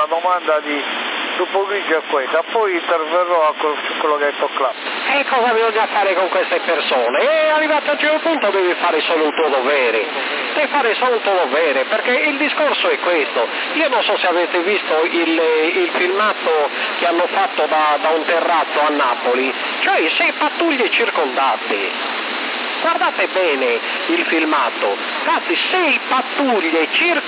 domanda di Lupo Grigio è questa, poi interverrò su quello che hai detto Claudio. E cosa bisogna fare con queste persone? E arrivato a un certo punto devi fare solo il tuo dovere, perché il discorso è questo. Io non so se avete visto il filmato che hanno fatto da un terrazzo a Napoli, cioè 6 pattuglie circondate. Guardate bene il filmato, cazzi, 6 pattuglie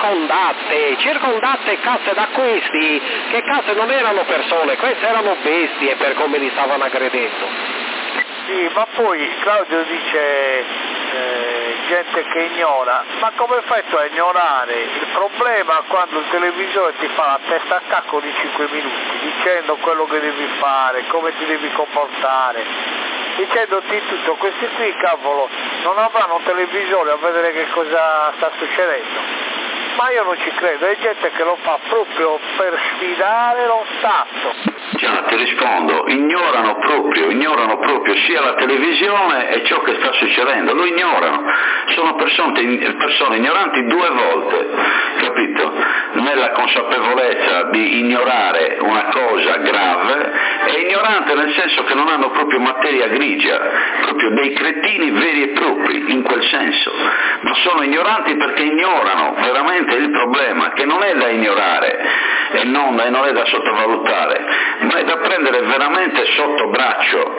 circondate cazzo da questi, che cazzo non erano persone, queste erano bestie per come li stavano aggredendo. Sì, ma poi Claudio dice gente che ignora, ma come fai tu a ignorare il problema quando il televisore ti fa la testa a cacco di 5 minuti, dicendo quello che devi fare, come ti devi comportare, dicendoti tutto, questi qui cavolo non avranno un televisore a vedere che cosa sta succedendo? Ma io non ci credo, è gente che lo fa proprio per sfidare lo Stato. Già, ti rispondo, ignorano proprio sia la televisione e ciò che sta succedendo, lo ignorano, sono persone ignoranti 2 volte, capito? Nella consapevolezza di ignorare una cosa grave e ignorante nel senso che non hanno proprio materia grigia, proprio dei cretini veri e propri, in quel senso, ma sono ignoranti perché ignorano veramente il problema, che non è da ignorare e non è da sottovalutare, ma è da prendere veramente sotto braccio,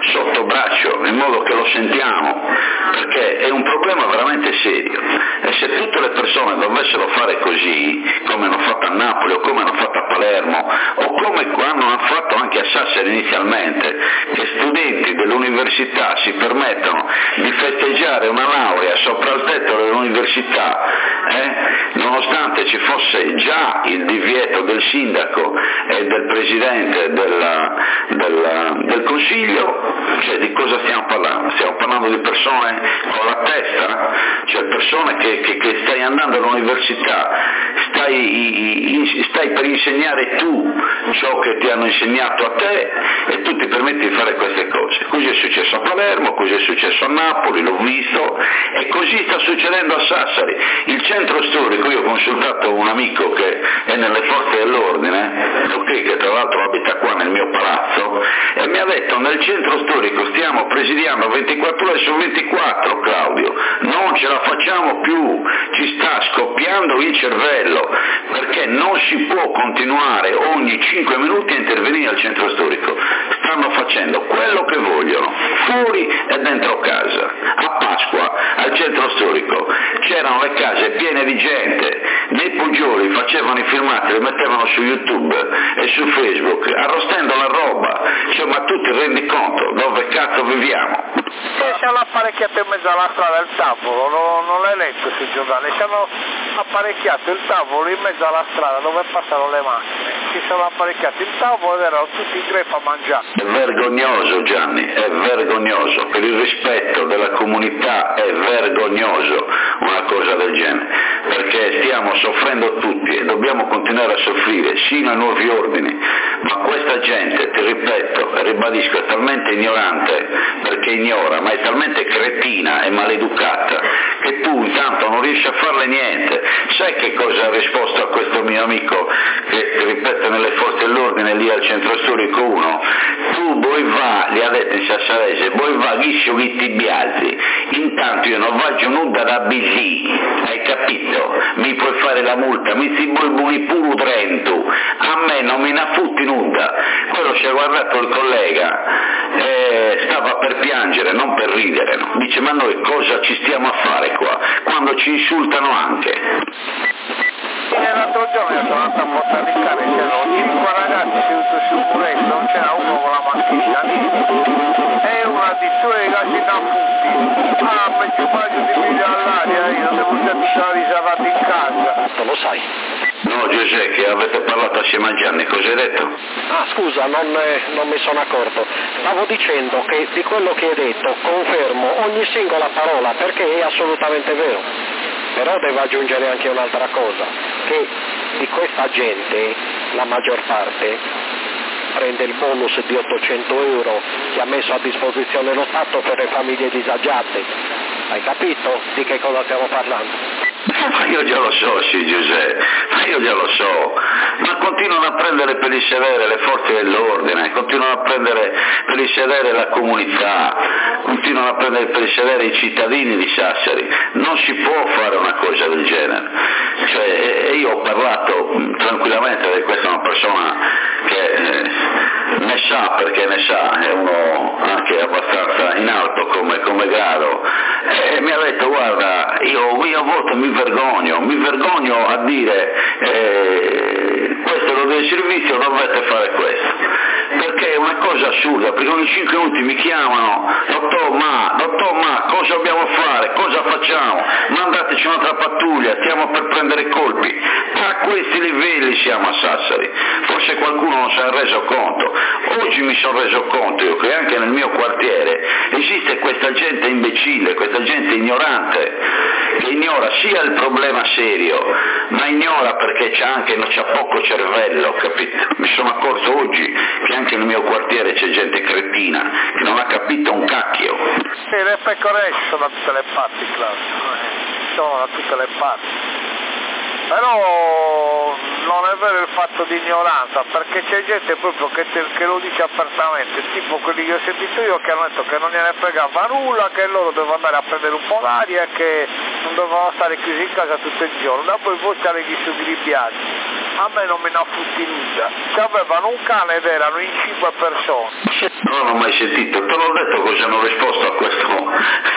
in modo che lo sentiamo, perché è un problema veramente serio. E se tutte le persone dovessero fare così, come hanno fatto a Napoli o come hanno fatto a Palermo o come hanno fatto anche a Sassari inizialmente, che studenti dell'università si permettono di festeggiare una laurea sopra il tetto dell'università, nonostante ci fosse già il divieto del sindaco e del presidente del consiglio, cioè di cosa stiamo parlando? Stiamo parlando di persone con la testa, cioè persone che stai andando all'università, stai per insegnare tu ciò che ti hanno insegnato a te e tu ti permetti di fare queste cose. Così è successo a Palermo, così è successo a Napoli, l'ho visto, e così sta succedendo a Sassari. Il centro storico, io ho consultato un amico che è nelle forze dell'ordine, che tra l'altro abita qua nel mio palazzo, e mi ha detto: nel centro storico stiamo presidiando 24 ore su 24, Claudio, non ce la facciamo più, ci sta scoppiando il cervello, perché non si può continuare ogni 5 minuti a intervenire al centro storico. Stanno facendo quello che vogliono, fuori e dentro casa. A Pasqua al centro storico c'erano le case piene di gente, nei poggioli facevano i filmati, li mettevano su YouTube e su Facebook, arrostendo la roba. Cioè, ma tu ti rendi conto dove cazzo viviamo? Ci hanno apparecchiato in mezzo alla strada il tavolo, non l'hai letto sui giornali, ci hanno apparecchiato il tavolo in mezzo alla strada dove passano le macchine, ci sono apparecchiati il tavolo ed erano tutti in greffa a mangiare. È vergognoso, Gianni, è vergognoso, per il rispetto della comunità è vergognoso una cosa del genere, perché stiamo soffrendo tutti e dobbiamo continuare a soffrire sino ai nuovi ordini, ma questa gente, ti ripeto e ribadisco, è talmente ignorante perché ignora, ma è talmente cretina e maleducata che tu intanto non riesci a farle niente. Sai che cosa ha risposto a questo mio amico che, ripeto, nelle forze dell'ordine lì al centro storico 1? Tu voi va, gli ha detto in sassarese, voi va ghiscio chi ti biazzi, intanto io non faccio nulla da bisì, hai capito? Mi puoi fare la multa, mi si bulbuli pure Trento, a me non mi ne futti nulla. Quello ci ha guardato il collega, stava per piangere, non per ridere, no? Dice: ma noi cosa ci stiamo a fare qua, quando ci insultano anche? L'altro giorno sono andato a portare il cane, c'erano 5 ragazzi seduti sul muretto, non c'era uno con la macchina e una addizione di casi da futti. Ma ci faccio di video all'aria, io devo sentire riservato in casa. Non lo sai? No, Giuseppe, che avete parlato assieme a Gianni, cosa hai detto? Ah, scusa, non mi sono accorto. Stavo dicendo che di quello che hai detto confermo ogni singola parola, perché è assolutamente vero. Però devo aggiungere anche un'altra cosa, che di questa gente, la maggior parte, prende il bonus di 800 euro che ha messo a disposizione lo Stato per le famiglie disagiate. Hai capito di che cosa stiamo parlando? Ma io già lo so, sì, Giuseppe, ma io già lo so, ma continuano continuano a prendere per il sedere le forze dell'ordine, continuano a prendere per il sedere la comunità, continuano a prendere per il sedere i cittadini di Sassari. Non si può fare una cosa del genere. Cioè, io ho parlato tranquillamente, perché questa è una persona che ne sa, perché ne sa, è uno anche abbastanza in alto come grado, e mi ha detto: guarda, io a volte mi vergogno a dire questo è lo del servizio, dovete fare questo, perché è una cosa assurda, perché ogni 5 minuti mi chiamano: dottor Ma, cosa dobbiamo fare, cosa facciamo, mandateci un'altra pattuglia, stiamo per prendere colpi. A questi livelli siamo a Sassari, forse qualcuno non si è reso conto. Oggi mi sono reso conto io che anche nel mio quartiere esiste questa gente imbecille, questa gente ignorante, che ignora sia il problema serio, ma ignora perché c'ha poco cervello, capito? Mi sono accorto oggi che anche nel mio quartiere c'è gente cretina, che non ha capito un cacchio. Sì, le pecore sono da tutte le parti, Claudio, sono da tutte le parti. Però non è vero il fatto di ignoranza, perché c'è gente proprio che lo dice apertamente, tipo quelli che ho sentito io che hanno detto che non gliene fregava nulla, che loro dovevano andare a prendere un po' d'aria e che non dovevano stare chiusi in casa tutto il giorno. Dopo i vociare gli sugli piatti. A me non me ne ha fotti nulla. Ci avevano un cane ed erano in 5 persone. Non l'ho mai sentito, te l'ho detto cosa hanno risposto a questo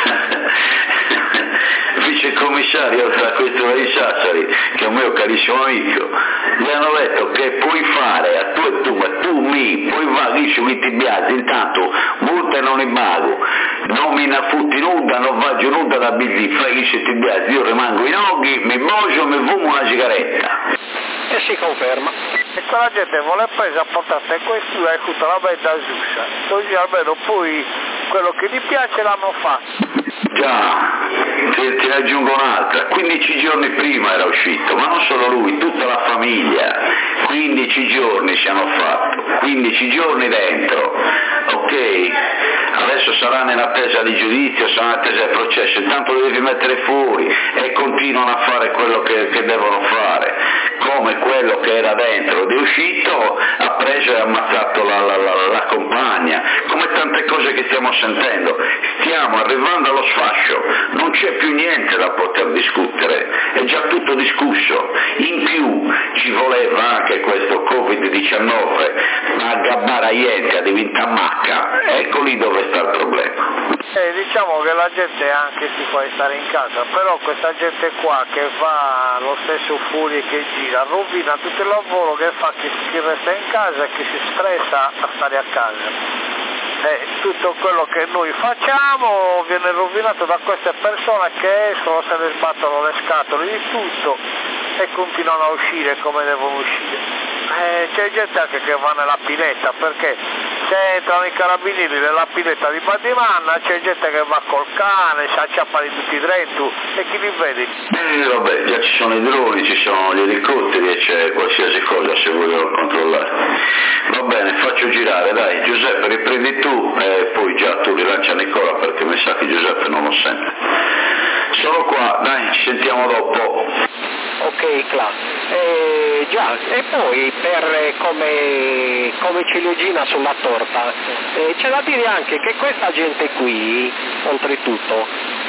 vice commissario della questura di Sassari, che è un mio carissimo amico. Gli hanno detto che puoi fare a tu e tu, ma tu puoi vaghi su i tibiati, intanto multa non in mago, non mi ne futti nuda, non vado nuda da biglì, fai i tibiati, io rimango in oghi, mi bogio, mi fumo una sigaretta. E si conferma. E quella gente vuole presa a portare in questura e tutta la bella Zusa, così almeno poi quello che gli piace l'hanno fatto. Già, ti aggiungo un'altra, 15 giorni prima era uscito, ma non solo lui, tutta la famiglia, 15 giorni ci hanno fatto, 15 giorni dentro, ok? Adesso saranno in attesa di giudizio, saranno in attesa del processo, intanto lo devi mettere fuori e continuano a fare quello che devono fare, come quello che era dentro ed è uscito, ha preso e ammazzato la compagna, come tante cose che stiamo sentendo. Stiamo arrivando allo sfascio, non c'è più niente da poter discutere, è già tutto discusso. In più ci voleva anche questo Covid-19, a Gabbaraienka diventa macca, ecco lì dove sta il problema. Diciamo che la gente anche si può stare in casa, però questa gente qua che va lo stesso fuori che gira, rovina tutto il lavoro che fa chi resta in casa e chi si stressa a stare a casa. Tutto quello che noi facciamo viene rovinato da queste persone che escono, se ne sbattono le scatole di tutto e continuano a uscire come devono uscire. C'è gente anche che va nella pineta, perché se entrano i carabinieri nella pineta di Badimanna c'è gente che va col cane, si acciappa di tutti dentro e chi li vede? Vabbè, già ci sono i droni, ci sono gli elicotteri e c'è qualsiasi cosa se vogliono controllare. Va bene, faccio girare, dai, Giuseppe riprendi tu e poi già tu rilancia Nicola perché mi sa che Giuseppe non lo sente. Sono qua, dai, ci sentiamo dopo. Ok, già, e poi per come ciliegina sulla torta, c'è da dire anche che questa gente qui, oltretutto,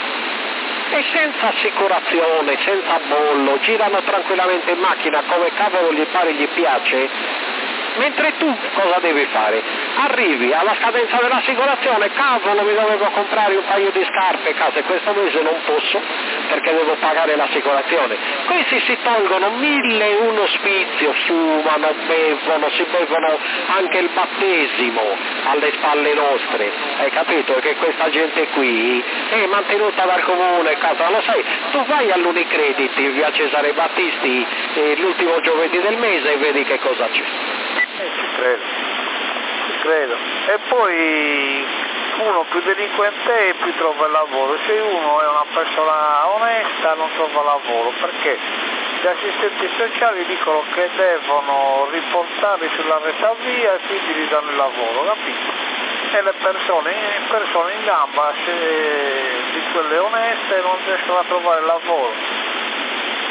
è senza assicurazione, senza bollo, girano tranquillamente in macchina come cavolo gli pare gli piace. Mentre tu cosa devi fare? Arrivi alla scadenza dell'assicurazione, cavolo mi dovevo comprare un paio di scarpe, case, questo mese non posso perché devo pagare l'assicurazione. Questi si tolgono 1001 spizio, fumano, bevono, si bevono anche il battesimo alle spalle nostre, hai capito? Che questa gente qui è mantenuta dal comune, casa, lo sai, tu vai all'Unicredit in via Cesare Battisti l'ultimo giovedì del mese e vedi che cosa c'è. Ci credo. E poi uno più delinquente e più trova il lavoro. Se uno è una persona onesta non trova lavoro, perché gli assistenti sociali dicono che devono riportarli sulla resa via e quindi gli danno il lavoro, capito? E le persone in gamba di quelle oneste non riescono a trovare lavoro.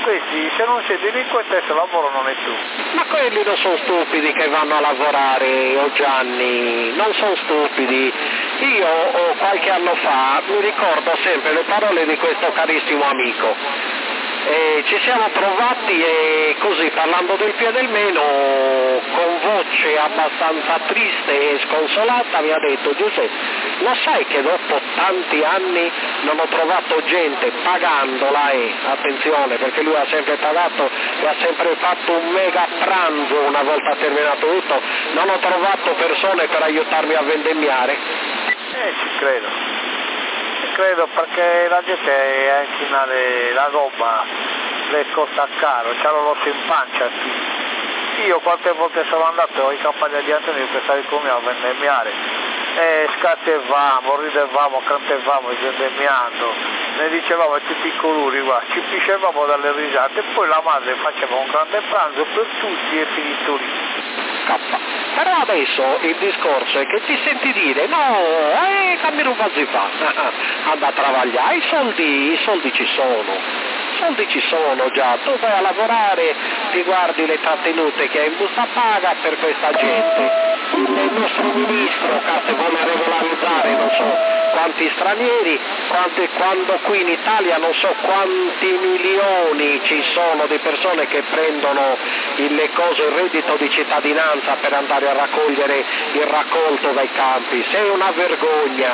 questi se non sei delinquente adesso lavoro non è tu. Ma quelli non sono stupidi che vanno a lavorare, Gianni, non sono stupidi. Io qualche anno fa mi ricordo sempre le parole di questo carissimo amico. Ci siamo trovati e così parlando del più e del meno, con voce abbastanza triste e sconsolata mi ha detto: Giuseppe, lo sai che dopo tanti anni non ho trovato gente pagandola, attenzione perché lui ha sempre pagato e ha sempre fatto un mega pranzo una volta terminato tutto, non ho trovato persone per aiutarmi a vendemmiare? Ci credo perché la gente a inchinare la roba le costa caro, c'hanno l'osso in pancia. Io quante volte sono andato in campagna di Antonio per stare con me a vendemmiare scattevamo, ridevamo, cantavamo vendemmiando, ne dicevamo a tutti i colori, guarda, ci piscevamo dalle risate e poi la madre faceva un grande pranzo per tutti e finito lì. Però adesso il discorso è che ti senti dire no, cambi un vazio fa, anda a travagliare, i soldi ci sono già, tu vai a lavorare, ti guardi le trattenute che hai in busta paga per questa gente. Il nostro ministro che vuole regolarizzare non so quanti stranieri, quando qui in Italia non so quanti milioni ci sono di persone che prendono il reddito di cittadinanza per andare a raccogliere il raccolto dai campi. È una vergogna.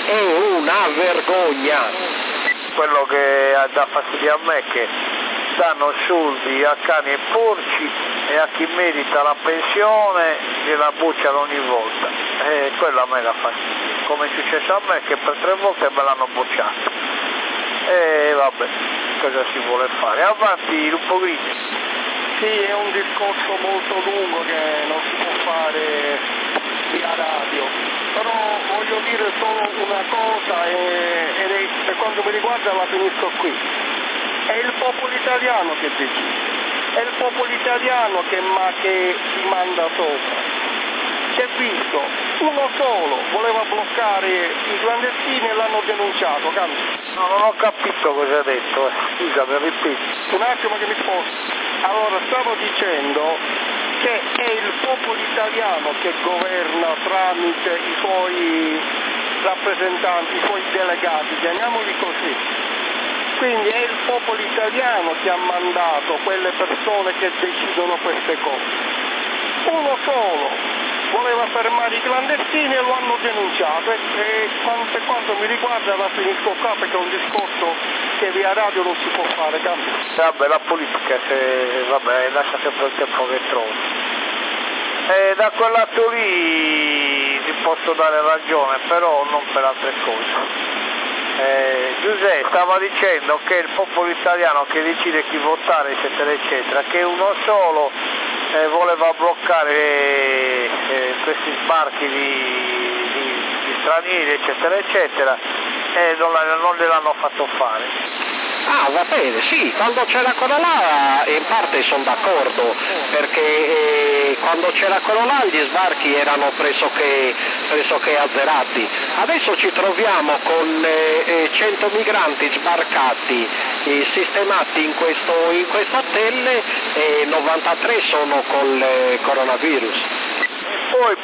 Quello che dà fastidio a me è che danno soldi a cani e porci e a chi merita la pensione gliela bucciano ogni volta, quello a me dà fastidio, come è successo a me che per 3 volte me l'hanno bocciato, e vabbè, cosa si vuole fare? Avanti Lupo Grigio. Sì, è un discorso molto lungo che non si può fare via radio, però voglio dire solo una cosa ed è, per quanto mi riguarda la finisco qui. È il popolo italiano che decide, è il popolo italiano che si manda sopra. Si è visto, uno solo voleva bloccare i clandestini e l'hanno denunciato, No, non ho capito cosa ha detto, scusami, ripeti. Un attimo che mi sposto. Allora, stavo dicendo che è il popolo italiano che governa tramite i suoi rappresentanti, i suoi delegati, chiamiamoli così. Quindi è il popolo italiano che ha mandato quelle persone che decidono queste cose. Uno solo voleva fermare i clandestini e lo hanno denunciato e per quanto mi riguarda la finisco qua perché è un discorso che via radio non si può fare, cambia. Vabbè, la politica lascia sempre il tempo che trova. Da quel lato lì ti posso dare ragione, però non per altre cose. Giuseppe stava dicendo che è il popolo italiano che decide chi votare eccetera eccetera, che uno solo voleva bloccare questi sbarchi di stranieri eccetera eccetera e non gliel'hanno fatto fare. Ah, va bene, sì, quando c'era quello là in parte sono d'accordo, perché quando c'era quello là gli sbarchi erano pressoché azzerati. Adesso ci troviamo con 100 migranti sbarcati sistemati in questo hotel e 93 sono col coronavirus. Poi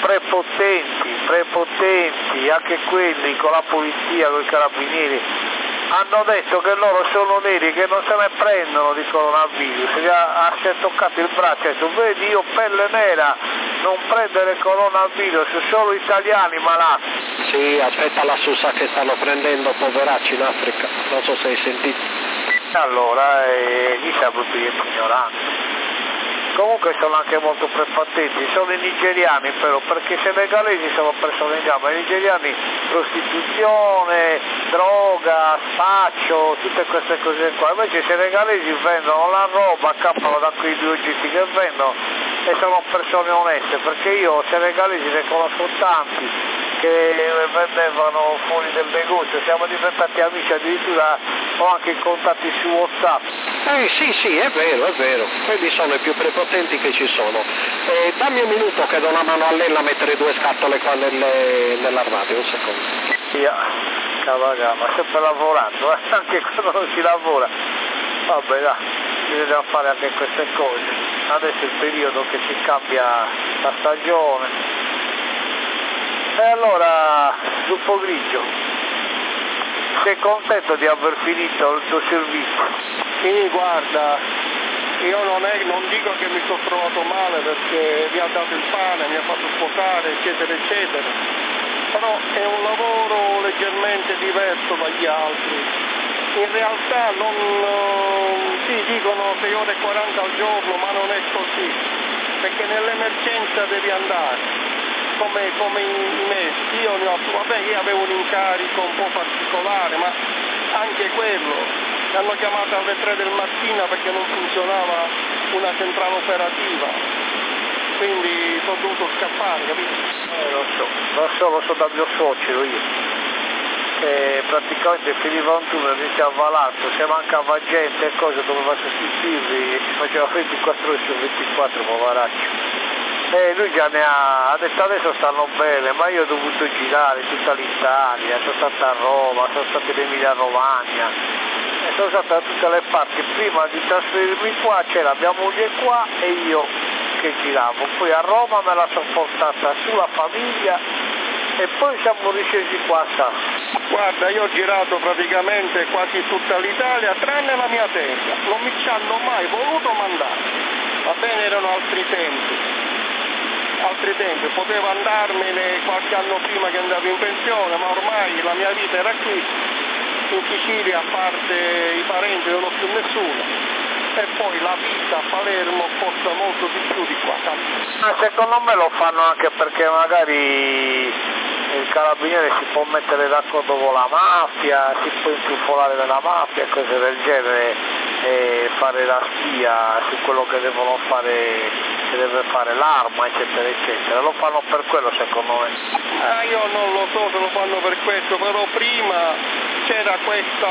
prepotenti, anche quelli con la polizia, con i carabinieri, hanno detto che loro sono neri, che non se ne prendono di coronavirus, si è toccato il braccio e ha detto: vedi, io pelle nera, non prendere coronavirus, solo italiani malati. Sì, aspetta la susa che stanno prendendo poveracci in Africa, non so se hai sentito. Allora, lì siamo tutti ignoranti. Comunque sono anche molto prepotenti, sono i nigeriani però, perché i senegalesi sono persone in gamba, i nigeriani prostituzione, droga, spaccio, tutte queste cose qua, invece i senegalesi vendono la roba, accappano da quei 2 oggetti che vendono e sono persone oneste, perché io senegalesi ne conosco tanti che vendevano fuori del negozio, siamo diventati amici, addirittura ho anche i contatti su WhatsApp. Sì, è vero, quelli sono i più prepotenti che ci sono. Dammi un minuto che do una mano a lei a mettere 2 scatole qua nell'armadio, un secondo. Via, cavagama, sempre lavorando, anche quando non si lavora. Vabbè dai, bisogna fare anche queste cose. Adesso è il periodo che si cambia la stagione. E allora, Lupo Grigio, sei contento di aver finito il tuo servizio? Sì, guarda, io non dico che mi sono trovato male perché mi ha dato il pane, mi ha fatto sposare, eccetera, eccetera, però è un lavoro leggermente diverso dagli altri. In realtà sì, dicono 6 ore e 40 al giorno, ma non è così, perché nell'emergenza devi andare. Come i mesi, io avevo un incarico un po' particolare, ma anche quello, mi hanno chiamato alle 3 del mattino perché non funzionava una centrale operativa, quindi sono dovuto scappare, capito? Lo so da mio suocero io. Praticamente finiva un turno, iniziava l'altro, se mancava gente e cose doveva sostituirli e si faceva 24 ore su 24, poveraccio. Lui già ha detto adesso stanno bene, ma io ho dovuto girare tutta l'Italia, sono stato a Roma, sono stato in Emilia Romagna, sono stato da tutte le parti. Prima di trasferirmi qua c'era mia moglie qua e io che giravo, poi a Roma me la sono portata sulla famiglia e poi siamo riscesi qua a Sasso. Guarda, io ho girato praticamente quasi tutta l'Italia tranne la mia terra, non mi ci hanno mai voluto mandare, va bene, erano altri tempi, potevo andarmene qualche anno prima che andavo in pensione, ma ormai la mia vita era qui, in Sicilia, a parte i parenti non ho più nessuno, e poi la vita a Palermo costa molto di più di qua. Ma secondo me lo fanno anche perché magari il carabiniere si può mettere d'accordo con la mafia, si può intrufolare della mafia e cose del genere e fare la spia su quello che devono fare, che deve fare l'arma, eccetera, eccetera. Lo fanno per quello secondo me. Io non lo so se lo fanno per questo, però prima c'era questa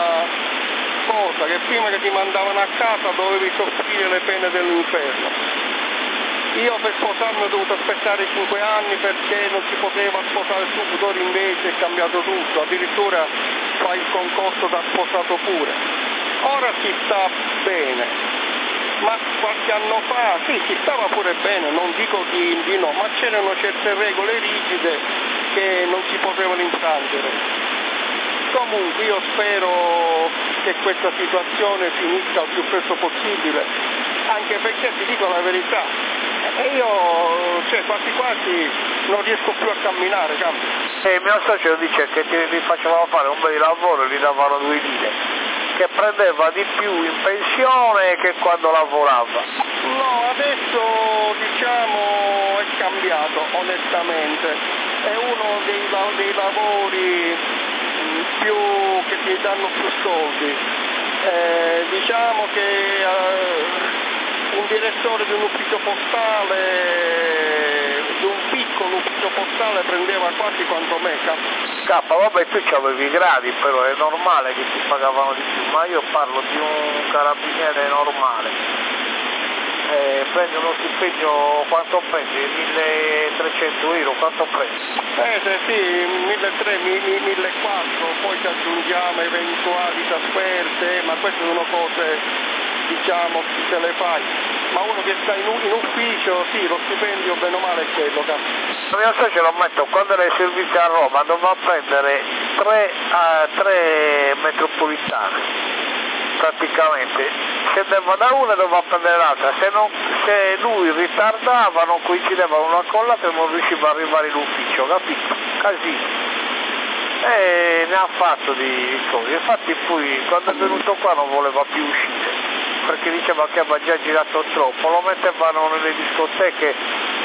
cosa che prima che ti mandavano a casa dovevi soffrire le pene dell'inferno. Io per sposarmi ho dovuto aspettare 5 anni perché non si poteva sposare subito, ora invece è cambiato tutto, addirittura fai il concorso da sposato pure. Ora si sta bene, ma qualche anno fa sì, si stava pure bene, non dico di no, ma c'erano certe regole rigide che non si potevano infrangere. Comunque io spero che questa situazione finisca il più presto possibile, anche perché ti dico la verità, e io, quasi quasi non riesco più a camminare, il mio socio dice che gli facevano fare un bel lavoro e gli davano 2 lire, che prendeva di più in pensione che quando lavorava. No, adesso diciamo è cambiato onestamente, è uno dei lavori più che ti danno più soldi. Diciamo che un direttore di un ufficio postale, di un piccolo ufficio postale, prendeva quasi quanto me, Vabbè, tu c'avevi i gradi, però è normale che ti pagavano di più, ma io parlo di un carabiniere normale. Prendi uno stipendio, quanto prendi? 1.300 euro, quanto prendi? Sì, 1.300, 1.400, poi ci aggiungiamo eventuali trasferte, ma queste sono cose diciamo chi se le fai, ma uno che sta in ufficio, sì, lo stipendio bene o male è quello. Il mio socio lo metto, quando era in servizio a Roma doveva prendere 3 metropolitane, praticamente, scendeva da una e doveva prendere l'altra, se lui ritardava non coincideva una con l'altra e non riusciva ad arrivare in ufficio, capito? Casino. E ne ha fatto di cose, infatti poi quando è venuto qua non voleva più uscire perché diceva che aveva già girato troppo, lo mettevano nelle discoteche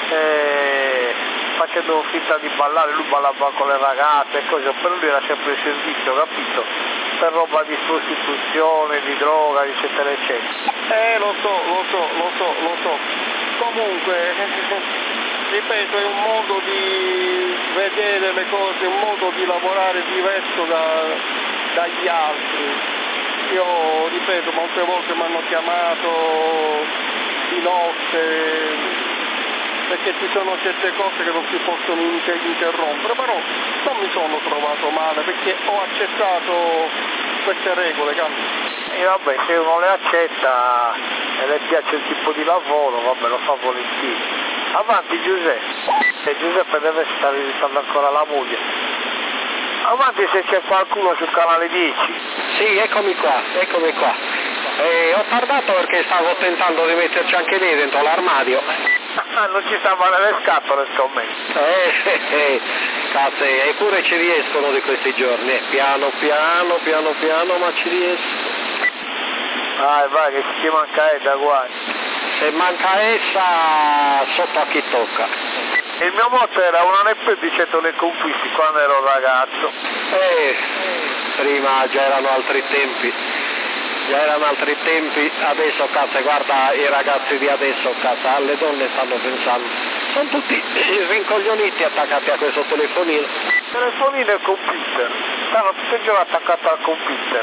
facendo finta di ballare, lui ballava con le ragazze e cose, per lui era sempre il servizio, capito? Per roba di prostituzione, di droga, eccetera, eccetera. Lo so. Comunque, ripeto, è un modo di vedere le cose, un modo di lavorare diverso dagli altri. Io ripeto, molte volte mi hanno chiamato di notte perché ci sono certe cose che non si possono interrompere, però non mi sono trovato male perché ho accettato queste regole, E vabbè, se uno le accetta e le piace il tipo di lavoro, vabbè, lo fa volentieri. Avanti Giuseppe. Giuseppe deve stare risando ancora la moglie. Avanti se c'è qualcuno sul canale 10. Sì, eccomi qua. Ho tardato perché stavo tentando di metterci anche lì dentro l'armadio. Non ci stavano le scatole, scommetto. Cazzo, eppure ci riescono di questi giorni. Piano piano, ma ci riescono. Vai, che se ti manca da guai. Se manca essa, sotto a chi tocca. Il mio motto era un anno e più di 100 le conquisti quando ero ragazzo. Prima già erano altri tempi, adesso cazzo, guarda i ragazzi di adesso, cazzo, alle donne stanno pensando, sono tutti rincoglioniti attaccati a questo telefonino. Telefonino e computer, stanno tutte le giorni attaccati al computer.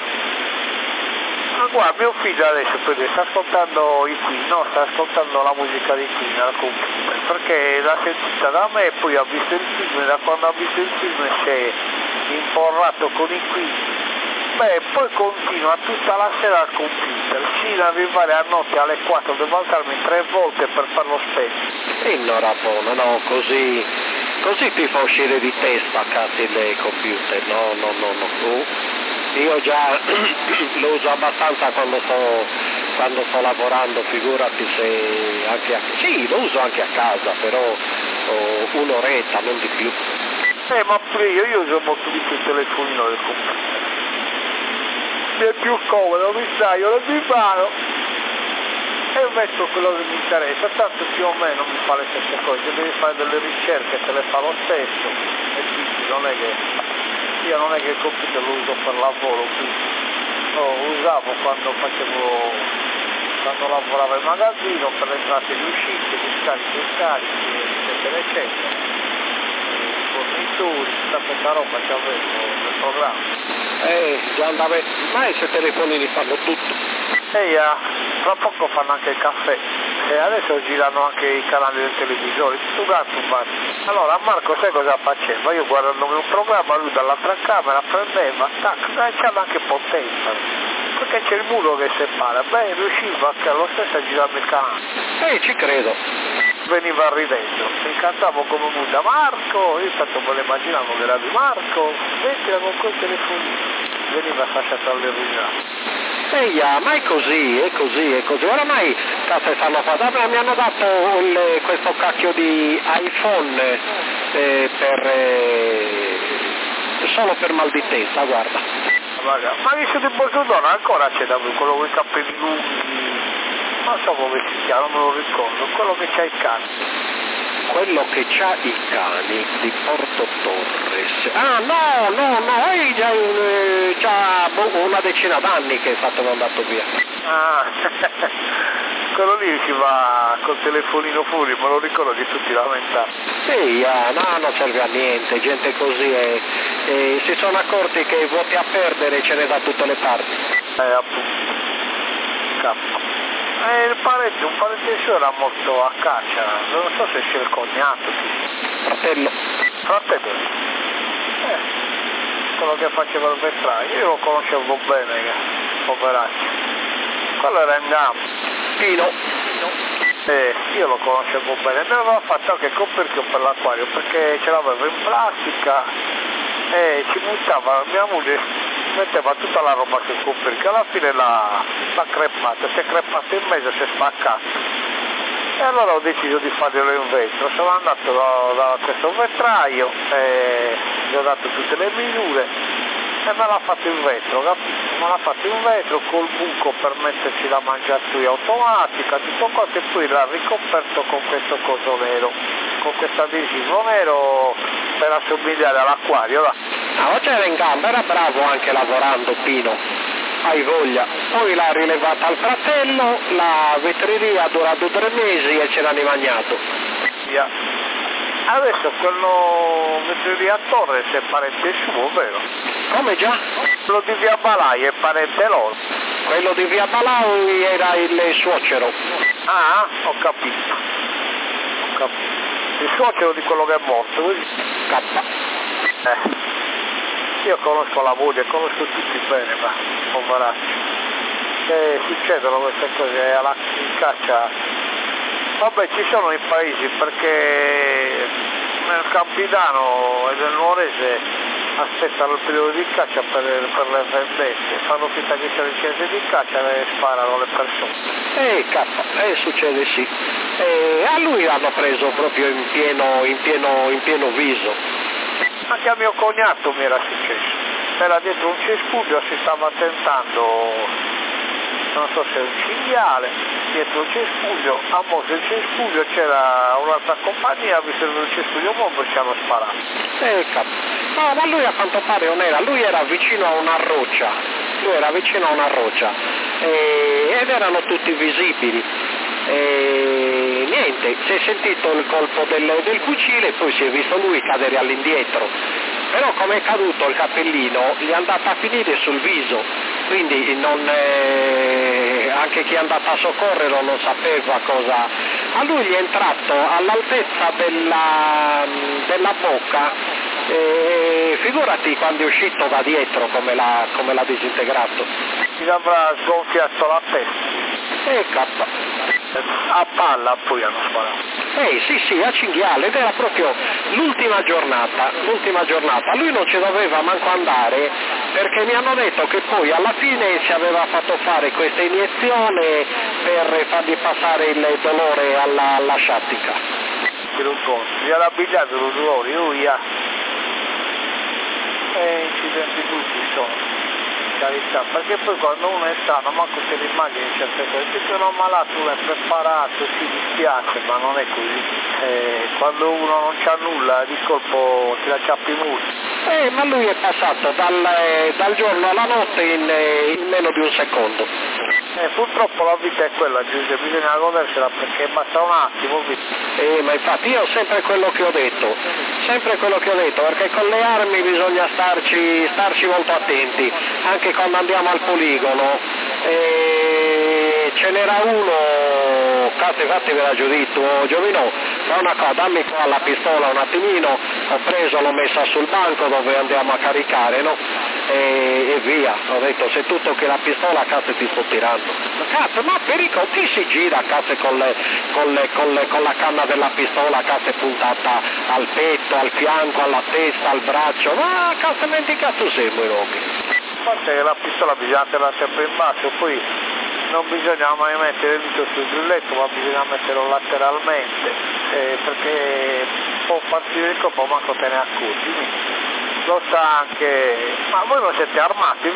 Ma guarda, mio figlio adesso sta ascoltando i Queen, no? Sta ascoltando la musica di Queen al computer, perché l'ha sentita da me e poi ha visto il film, e da quando ha visto il film si è inforrato con i Queen. Beh, poi continua tutta la sera al computer, fino ad arrivare a notte alle 4, devo alzarmi 3 volte per farlo spesso. Ignorapone, no, così ti fa uscire di testa, cazzo, il computer, no. Io già lo uso abbastanza quando sto lavorando, figurati se anche sì, lo uso anche a casa, però un'oretta, non di più. Ma pure io uso molto di più il telefonino del computer. Mi è più comodo, mi io lo mi mano e metto quello che mi interessa, tanto più o meno mi fa le stesse cose, se devi fare delle ricerche te le fa lo stesso, e quindi non è che il computer lo uso per lavoro, quindi lo usavo quando lavoravo in magazzino per le entrate e le uscite, gli scarichi eccetera, i fornitori, tutta questa roba che avevo nel programma. Già andava, ma i telefonini fanno tutto. Tra poco fanno anche il caffè e adesso girano anche i canali del televisore, tutto gatto un bacio. Allora Marco sai cosa faceva? Io guardandomi un programma, lui dall'altra camera prendeva, c'era anche potenza, perché c'è il muro che separa, riusciva anche lo stesso a girare il canale. Ci credo. Veniva ridendo, mi cantavo come muta Marco, io tanto me lo immaginavo che era di Marco, mettila con quel telefonino, veniva fasciato alle risate. Ma è così, oramai cazzo stanno facendo, mi hanno dato questo cacchio di iPhone solo per mal di testa, guarda. Ma visto di Bosudona ancora c'è da quello con i capelli lunghi, non so come si chiama, non me lo ricordo, quello che c'ha i cani. Quello che c'ha i cani di Porto Torres. Già una decina d'anni che è stato mandato via. Quello lì si va col telefonino fuori, me lo ricordo che tutti lamentavano. Sì, non serve a niente, gente così si sono accorti che voti a perdere ce ne da tutte le parti. Appunto. Capo. Un parente suo era morto a caccia, non so se c'è il cognato. Fratello. Quello che faceva il vetraio, io lo conoscevo bene, poveraccio. Quello era in gamba. Pino. Io lo conoscevo bene, me l'aveva fatto anche il coperchio per l'acquario, perché ce l'aveva in plastica e ci buttava, mia moglie metteva tutta la roba che coperchio, alla fine l'ha crepata, si è crepata in mezzo, si è spaccato. E allora ho deciso di farglielo in vetro, sono andato da questo vetraio, gli ho dato tutte le misure e me l'ha fatto in vetro, capito? Me l'ha fatto in vetro col buco per metterci la mangiatoia automatica, tutto quanto, e poi l'ha ricoperto con questo coso nero, con questo adesivo nero per assomigliare all'acquario. Oggi era in gamba, era bravo anche lavorando Pino, hai voglia. Poi l'ha rilevata al fratello, la vetreria ha durato 3 mesi e ce l'hanno magnato. Adesso quello vetreria Torres è parente suo, vero? Come già? Quello di Via Balai è parente loro. Quello di Via Balai era il suocero. Ho capito. Il suocero di quello che è morto, così? K. Io conosco la moglie, conosco tutti bene, ma poveraccio. se succedono queste cose in caccia. Vabbè, ci sono i paesi, perché nel Campidano e nel Nuorese aspettano il periodo di caccia per le vendette, fanno finta che c'è licenze di caccia e sparano le persone. Succede sì. A lui l'hanno preso proprio in pieno viso. Anche a mio cognato mi era successo. Era dietro un cespuglio, si stava tentando, non so se è un cinghiale, dietro un cespuglio, a mosso il cespuglio c'era un'altra compagnia, ha visto il cespuglio bombo e ci hanno sparato. No, ma lui a quanto pare non era, lui era vicino a una roccia, ed erano tutti visibili. Niente, si è sentito il colpo del fucile e poi si è visto lui cadere all'indietro, però come è caduto il cappellino gli è andato a finire sul viso, quindi anche chi è andato a soccorrerlo non sapeva cosa. A lui gli è entrato all'altezza della bocca, figurati quando è uscito da dietro come l'ha disintegrato. Gli avrà sgonfiato la testa. A palla poi hanno sparato. Sì, a cinghiale, ed era proprio l'ultima giornata. Lui non ci doveva manco andare, perché mi hanno detto che poi alla fine si aveva fatto fare questa iniezione per fargli passare il dolore alla sciatica. Gli era abbigliato lo dolore, lui incidenti tutti sono. Carità, perché poi quando uno è sano manco se l'immagini certe cose, se sono malato uno è preparato, si dispiace, ma non è così. Quando uno non c'ha nulla di colpo ti lascia più molto. Ma lui è passato dal giorno alla notte in meno di un secondo. Purtroppo la vita è quella, Giuseppe, bisogna godersela perché basta un attimo. Ma infatti io sempre quello che ho detto, perché con le armi bisogna starci molto attenti, anche quando andiamo al poligono. Ce n'era uno, infatti ve l'ha giudito, Giovino, fa una cosa, dammi qua la pistola un attimino, ho preso, l'ho messa sul banco dove andiamo a caricare, no? E via, ho detto, se tu tocchi la pistola, cazzo ti sto tirando. Ma pericolo, chi si gira, cazzo, con la canna della pistola, cazzo, puntata al petto, al fianco, alla testa, al braccio, ma cazzo, tu sei Rocky. A parte che la pistola bisogna tenerla sempre in basso, poi non bisogna mai mettere il dito sul letto, ma bisogna metterlo lateralmente, perché può partire il colpo manco te ne accorgi. Lo sa anche, ma voi non siete armati?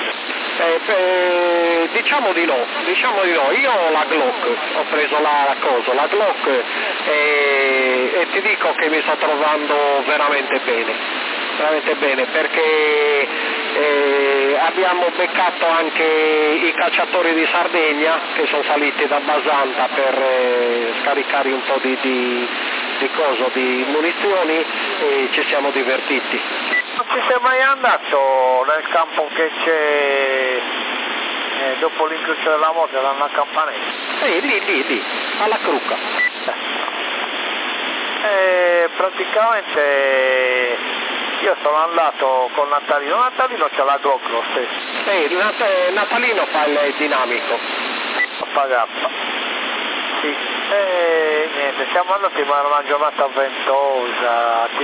Diciamo di no, io ho la Glock, ho preso la Glock e ti dico che mi sto trovando veramente bene perché abbiamo beccato anche i cacciatori di Sardegna che sono saliti da Basanta per scaricare un po' di munizioni e ci siamo divertiti. Non ci sei mai andato nel campo che c'è dopo l'incrocio della moto danno a Campanella? Lì, alla Crucca. Praticamente io sono andato con Natalino c'ha la Glock lo stesso. Natalino fa il dinamico. Pagappa. Sì. Niente, siamo andati ma era una giornata ventosa, ti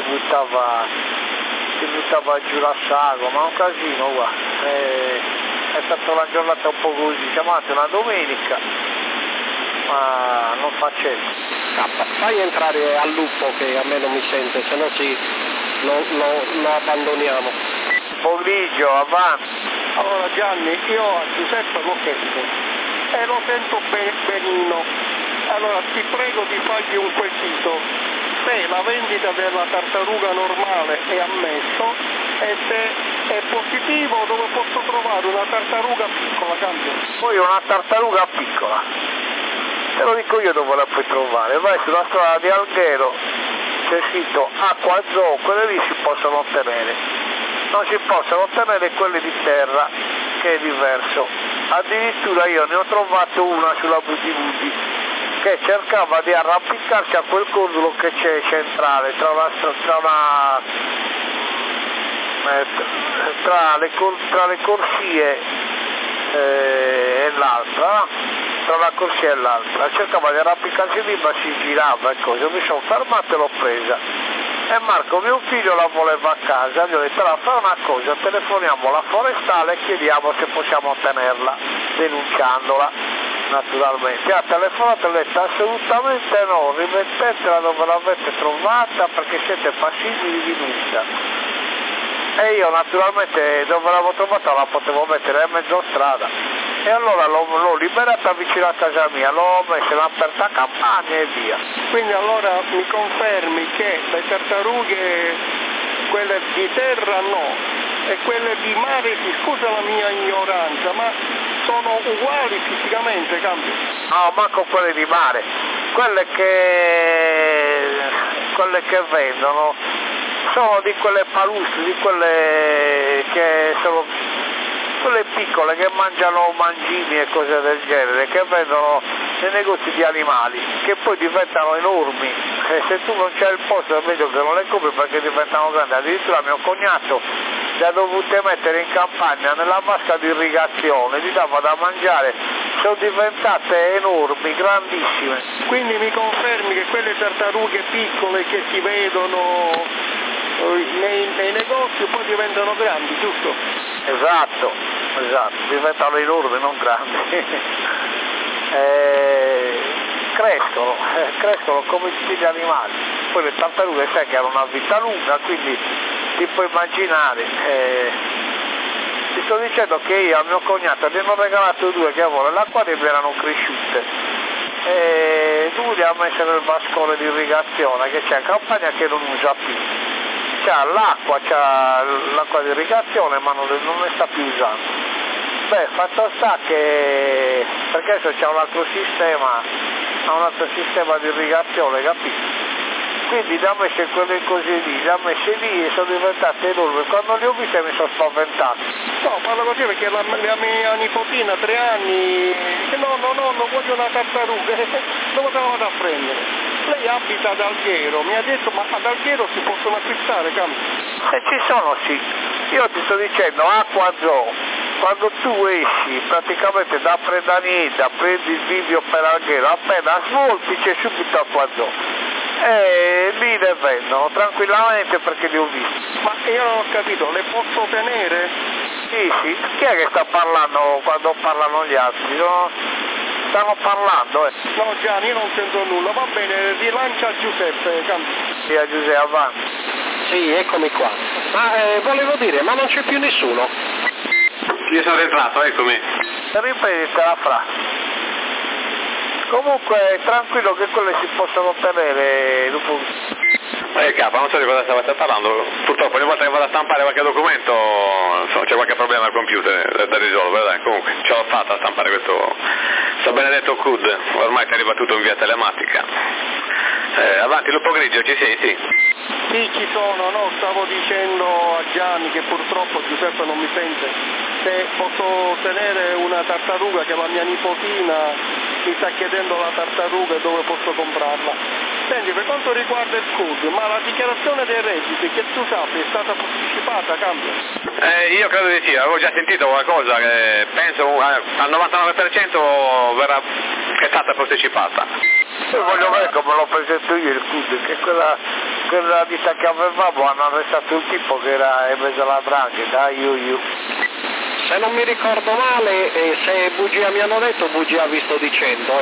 buttava giù la sago, ma un casino qua. È stata una giornata un po' così, siamo andati una domenica, ma non facendo. Fai entrare al lupo che a me non mi sente, se no lo abbandoniamo. Pomeriggio, avanti. Allora Gianni, io a Giuseppe lo sento e lo sento benino. Allora ti prego di fargli un quesito. Se la vendita della tartaruga normale è ammesso e se è positivo dove posso trovare una tartaruga piccola, cambio. Poi una tartaruga piccola, te lo dico io dove la puoi trovare, vai sulla strada di Alghero, c'è scritto acqua zoo, quelle lì si possono ottenere, non si possono ottenere quelle di terra che è diverso, addirittura io ne ho trovato una sulla BTV che cercava di arrampicarsi a quel condulo che c'è centrale tra le corsie e l'altra, tra la corsia e l'altra, cercava di arrampicarsi lì ma si girava e cose, mi sono fermato e l'ho presa. E Marco, mio figlio, la voleva a casa, gli ho detto, allora fai una cosa, telefoniamo alla forestale e chiediamo se possiamo tenerla, denunciandola, naturalmente. Ha telefonato e ha detto, assolutamente no, rimettetela dove l'avete trovata perché siete passibili di denuncia. E io naturalmente dove l'avevo trovata la potevo mettere a mezzo strada. E allora l'ho liberata vicino a casa mia, l'ho messa in aperta campagna e via. Quindi allora mi confermi che le tartarughe, quelle di terra no, e quelle di mare, si scusa la mia ignoranza, ma sono uguali fisicamente, cambio? No, manco quelle di mare, quelle che vendono sono di quelle palustri, di quelle che sono quelle piccole che mangiano mangimi e cose del genere, che vendono nei negozi di animali, che poi diventano enormi, e se tu non c'hai il posto è meglio che non le compri perché diventano grandi. Addirittura mio cognato le ha dovute mettere in campagna nella vasca di irrigazione, gli dava da mangiare, sono diventate enormi, grandissime. Quindi mi confermi che quelle tartarughe piccole che si vedono nei negozi poi diventano grandi, giusto? Esatto, diventano enormi, non grandi. Crescono come tutti gli animali. Poi le tartarughe sai che hanno una vita lunga, quindi ti puoi immaginare. Ti sto dicendo che io a mio cognato gli hanno regalato due che l'acquario erano cresciute. E lui li ha messi nel vascone di irrigazione che c'è in campagna che non usa più. C'ha l'acqua di irrigazione ma non ne sta più usando. Beh, fatto sta che perché adesso c'è un altro sistema di irrigazione, capito? Quindi li ha messi quelle cose lì, li ha messi lì e sono diventate enormi. Quando li ho viste mi sono spaventato. No, parlo così perché la mia nipotina, 3 anni, no, voglio una tartaruga, dove te la vado a prendere? Lei abita ad Alghero, mi ha detto, ma ad Alghero si possono acquistare, cambio? Ci sono, sì. Io ti sto dicendo, Acqua Zoo, quando tu esci praticamente da Predanieta, prendi il bivio per Alghero, appena svolti c'è subito Acqua Zoo. E lì le vendono tranquillamente perché li ho visti. Ma io non ho capito, le posso tenere? Sì, chi è che sta parlando quando parlano gli altri? Stanno parlando, No Gianni, io non sento nulla, va bene, rilancia Giuseppe, cambio. Sì, a Giuseppe, avanti. Sì, eccomi qua. Ma volevo dire, ma non c'è più nessuno? Io sono rientrato, eccomi. Ripetitela fra. Comunque tranquillo che quelle si possono ottenere dopo. Capo, non so di cosa stavate parlando, purtroppo ogni volta che vado a stampare qualche documento c'è qualche problema al computer da risolvere, dai, comunque ce l'ho fatta a stampare questo benedetto CUD, ormai ti è arrivato tutto in via telematica. Avanti Lupo Grigio, ci sei? Sì. Sì, ci sono, no, stavo dicendo a Gianni che purtroppo Giuseppe non mi sente, se posso tenere una tartaruga che la mia nipotina mi sta chiedendo la tartaruga e dove posso comprarla. Senti, per quanto riguarda il CUD, ma la dichiarazione dei redditi che tu sappia è stata posticipata, cambio? Io credo di sì, avevo già sentito qualcosa che penso al 99% che è stata posticipata. Io voglio vedere come lo presento io il CUD, che quella ditta che avevamo hanno arrestato un tipo che era in mezzo alla 'ndrangheta, io. Se non mi ricordo male, se bugia mi hanno detto, bugia vi sto dicendo.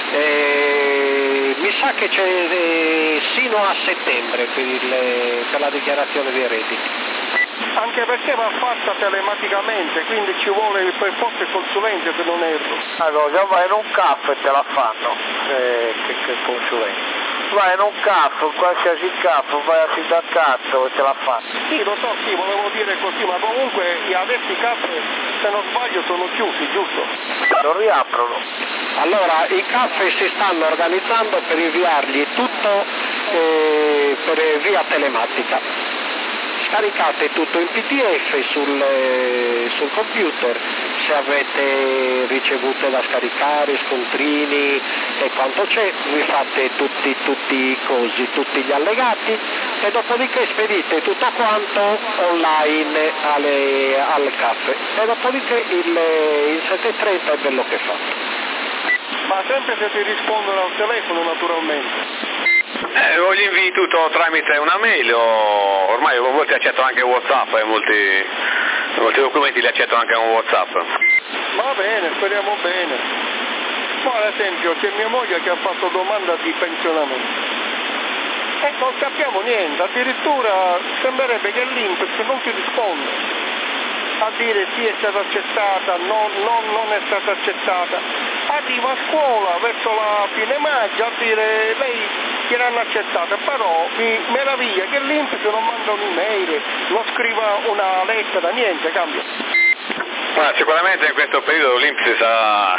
Mi sa che c'è sino a settembre per la dichiarazione dei redditi. Anche perché va fatta telematicamente, quindi ci vuole per forza il consulente se non erro. Allora, vai in un caffè e te la fanno, che consulente. Vai in un caffè, qualsiasi caffè, vai a sindacato e te la fanno. Sì, lo so, sì, volevo dire così, ma comunque adesso i caffè, se non sbaglio, sono chiusi, giusto? Non riaprono. Allora, i caffè si stanno organizzando per inviargli tutto per via telematica. Scaricate tutto in PDF sul computer, se avete ricevute da scaricare, scontrini e quanto c'è, vi fate tutti i cosi, tutti gli allegati e dopodiché spedite tutto quanto online al caffè e dopodiché il 7.30 è bello che fa. Ma sempre se ti rispondono al telefono naturalmente. O gli invii tutto tramite una mail o ormai a volte accetto anche WhatsApp e molti documenti li accetto anche con WhatsApp. Va bene, speriamo bene. Poi ad esempio c'è mia moglie che ha fatto domanda di pensionamento. E non sappiamo niente, addirittura sembrerebbe che l'INPS non ti risponde. A dire sì è stata accettata, non è stata accettata. Arriva a scuola verso la fine maggio a dire lei gliel'hanno accettata, però mi meraviglia che l'INPS non manda un'email, non scriva una lettera, niente, cambia. Sicuramente in questo periodo l'INPS sarà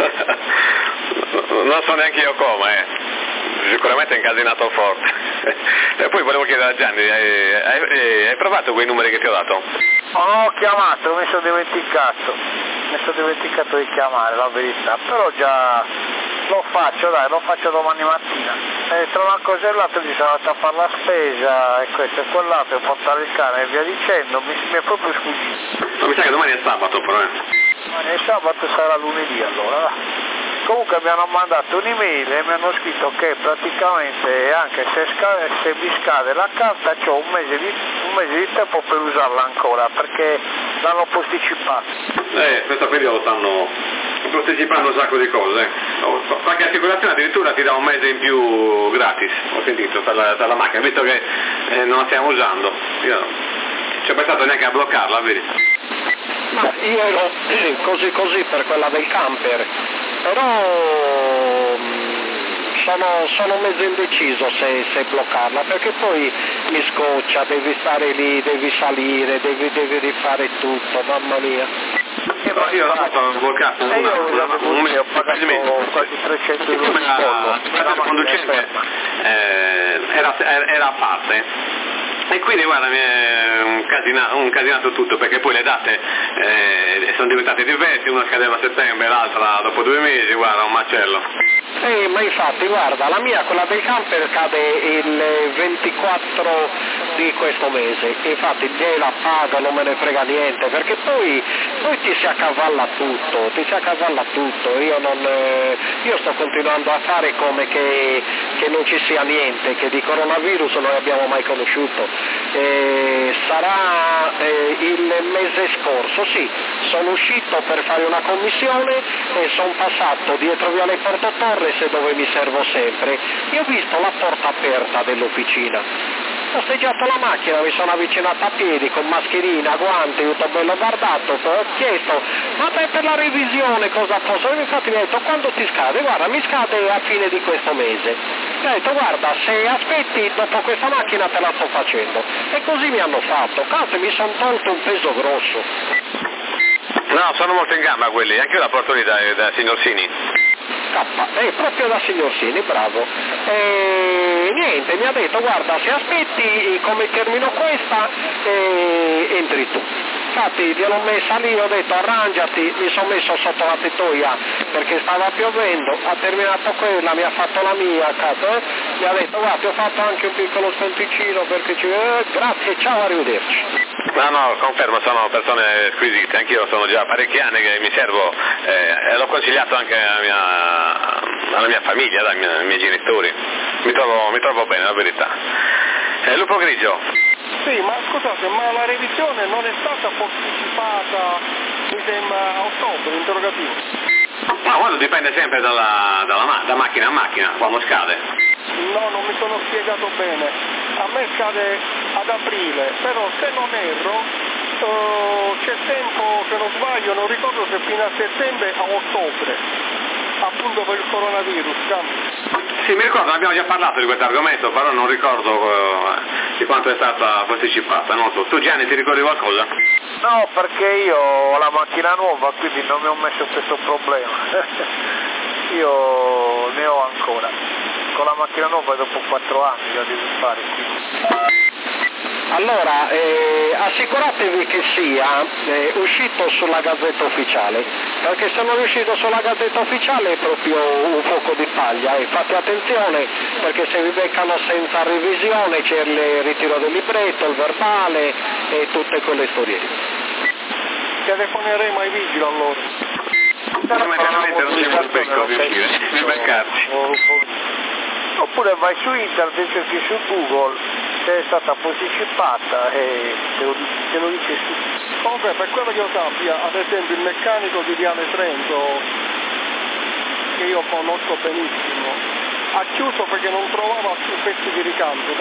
non so neanche io come, sicuramente è incasinato forte. E poi volevo chiedere a Gianni, hai provato quei numeri che ti ho dato? Ho chiamato, mi sono dimenticato di chiamare, la verità, però già lo faccio domani mattina. Tra una cosa e l'altra mi sono andato a fare la spesa e questo e quell'altro, e portare il cane e via dicendo, mi è proprio sfuggito. Ma mi sa che domani è sabato però. Domani è sabato, sarà lunedì allora. Comunque mi hanno mandato un'email e mi hanno scritto che praticamente anche se mi scade la carta ho un mese di tempo per usarla ancora perché l'hanno posticipato. Questo periodo stanno posticipando un sacco di cose. Qualche assicurazione addirittura ti dà un mese in più gratis, ho sentito, per la macchina, visto che non la stiamo usando. Io non ci ho pensato neanche a bloccarla, vedi? Ma io ero così per quella del camper, però sono mezzo indeciso se bloccarla, perché poi mi scoccia, devi stare lì, devi salire, devi rifare tutto, mamma mia. Io l'ho fatto bloccato un mese, ho pagato quasi 300 euro di bollo. La conducente era a parte. E quindi guarda, mi è un casinato tutto, perché poi le date sono diventate diverse, una scadeva a settembre, l'altra dopo 2 mesi, guarda, un macello. Ma infatti guarda, la mia, quella del camper, cade il 24 di questo mese, infatti gliela pago, non me ne frega niente, perché poi ti si accavalla tutto, io sto continuando a fare come che non ci sia niente, che di coronavirus non ne abbiamo mai conosciuto. Sarà il mese scorso, sì, sono uscito per fare una commissione e sono passato dietro Viale Porto Torres, dove mi servo sempre, e ho visto la porta aperta dell'officina. Ho posteggiato la macchina, mi sono avvicinato a piedi con mascherina, guanti, tutto bello guardato, ho chiesto ma per la revisione cosa posso? E infatti mi ha detto quando ti scade? Guarda, mi scade a fine di questo mese. Mi ha detto guarda, se aspetti dopo questa macchina te la sto facendo. E così mi hanno fatto, cazzo, mi sono tolto un peso grosso. No, sono molto in gamba quelli, anche io la porto lì da signor Sini. Proprio da signor Sini, bravo. Niente, mi ha detto guarda, se aspetti come termino questa entri tu. Infatti gliel'ho messa lì, ho detto arrangiati, mi sono messo sotto la tettoia perché stava piovendo, ha terminato quella, mi ha fatto la mia, cazzo, mi ha detto guarda ti ho fatto anche un piccolo sconticino perché grazie, ciao, arrivederci. No, confermo, sono persone squisite, anch'io sono già parecchi anni che mi servo, e l'ho consigliato anche alla mia famiglia, ai miei genitori, mi trovo bene, la verità. Lupo Grigio. Sì, ma scusate, ma la revisione non è stata posticipata, mi sembra, a ottobre, interrogativo? No, quello dipende sempre da macchina a macchina, quando scade. No, non mi sono spiegato bene. A me scade ad aprile, però se non erro c'è tempo, se non sbaglio, non ricordo se fino a settembre o a ottobre, appunto per il coronavirus. Sì, mi ricordo, abbiamo già parlato di questo argomento, però non ricordo di quanto è stata posticipata. No? Tu Gianni ti ricordi qualcosa? No, perché io ho la macchina nuova, quindi non mi ho messo questo problema. Io ne ho ancora. Con la macchina nuova dopo 4 anni la devo fare. Quindi. Allora, assicuratevi che sia uscito sulla Gazzetta Ufficiale, perché se non è uscito sulla Gazzetta Ufficiale è proprio un fuoco di paglia, e fate attenzione perché se vi beccano senza revisione c'è il ritiro del libretto, il verbale e tutte quelle storie lì. Telefoneremo ai vigili allora. Immediatamente non siamo becco di beccarci. Oppure vai su internet e cerchi su Google se è stata posticipata e te lo dice su. Comunque, per quello che io sappia, ad esempio il meccanico di Viale Trento, che io conosco benissimo, ha chiuso perché non trovava più pezzi di ricambio,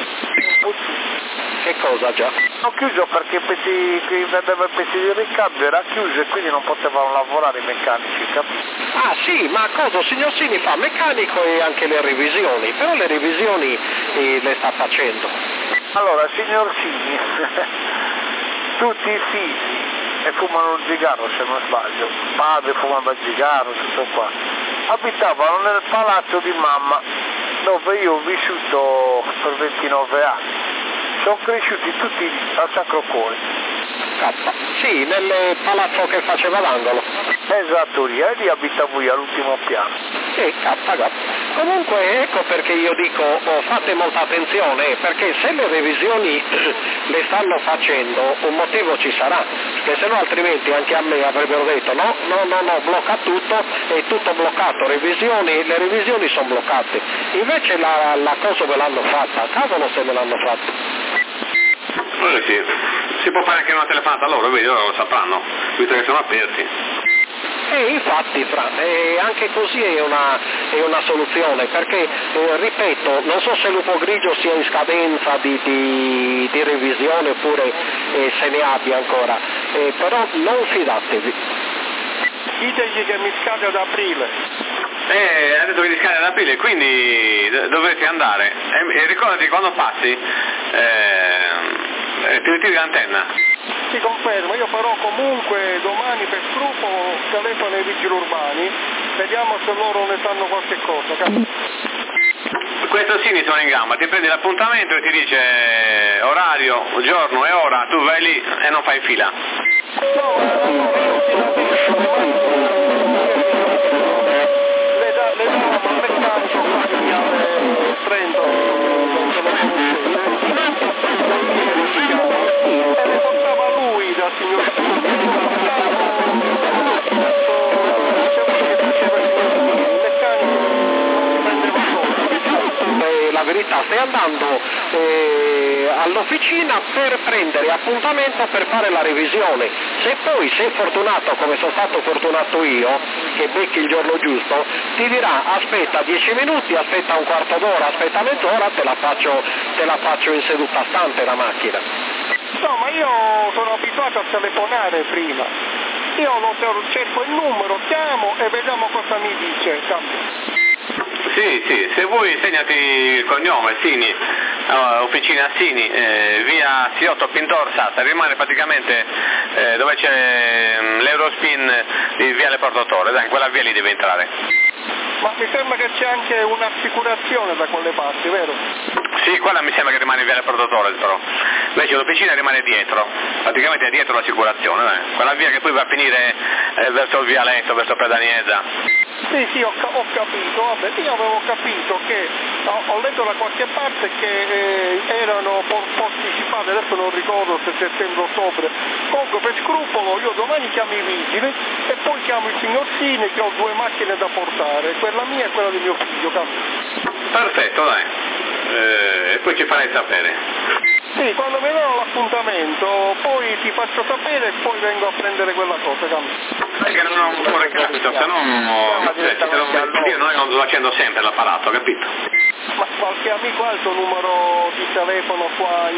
Che cosa già? Ho chiuso perché chi vendeva i pezzi di ricambio era chiuso e quindi non potevano lavorare i meccanici, capito? Ah sì, ma cosa, signor Sini fa meccanico e anche le revisioni, però le revisioni le sta facendo. Allora, signor Sini, tutti i figli e fumano un cigarro se non sbaglio, padre fumava il cigarro, tutto qua, abitavano nel palazzo di mamma dove io ho vissuto per 29 anni, sono cresciuti tutti lì al Sacro Cuore. Sì, nel palazzo che faceva l'angolo. Esatto, lì abitavo io all'ultimo piano. Comunque ecco perché io dico fate molta attenzione, perché se le revisioni le stanno facendo un motivo ci sarà, perché se no altrimenti anche a me avrebbero detto no, blocca tutto, è tutto bloccato, le revisioni sono bloccate, invece la cosa ve l'hanno fatta, cavolo se me l'hanno fatta. Sì, si può fare anche una telefonata a loro, vedi, loro lo sapranno, visto che sono aperti. Infatti, anche così è una soluzione, perché, ripeto, non so se Lupo Grigio sia in scadenza di revisione oppure se ne abbia ancora, però non fidatevi. Ditegli che mi scade ad aprile. Ha detto che ti scade ad aprile, quindi dovrete andare. E ricordati quando passi, ti ritiri l'antenna. Ti confermo, io farò comunque domani per scrupolo telefono ai vigili urbani, vediamo se loro ne sanno qualche cosa. Questo sì, sono in gamba, ti prendi l'appuntamento e ti dice orario, giorno e ora, tu vai lì e non fai fila. Le davamo al meccanico che Viale Trento, e le portava lui da signor La verità, stai andando all'officina per prendere appuntamento per fare la revisione. Se poi sei fortunato come sono stato fortunato io, che becchi il giorno giusto, ti dirà aspetta 10 minuti, aspetta un quarto d'ora, aspetta mezz'ora, te la faccio in seduta stante la macchina. No, ma io sono abituato a telefonare prima. Io cerco il numero, chiamo e vediamo cosa mi dice. Sì, se vuoi segnati il cognome, Sini, officina Sini, via Siotto Pintor Sassa, rimane praticamente dove c'è l'Eurospin di Viale Portatore, dai, in quella via lì deve entrare. Ma mi sembra che c'è anche un'assicurazione da quelle parti, vero? Sì, quella mi sembra che rimane in Viale Portatore però, invece l'officina rimane dietro, praticamente è dietro l'assicurazione, quella via che poi va a finire verso il Vialetto, verso Predaniesa. Sì, ho capito, vabbè, io avevo capito che, ho letto da qualche parte che erano posticipate, adesso non ricordo se settembre o ottobre, comunque per scrupolo io domani chiamo i vigili e poi chiamo il signor Sini che ho 2 macchine da portare, quella mia e quella di mio figlio, capito? Perfetto, dai, e poi ci farai sapere. Sì, quando mi danno l'appuntamento poi ti faccio sapere e poi vengo a prendere quella cosa, capito? Perché non ho un recapito, se no non lo accendo sempre l'apparato, capito? Ma qualche amico ha il tuo numero di telefono qua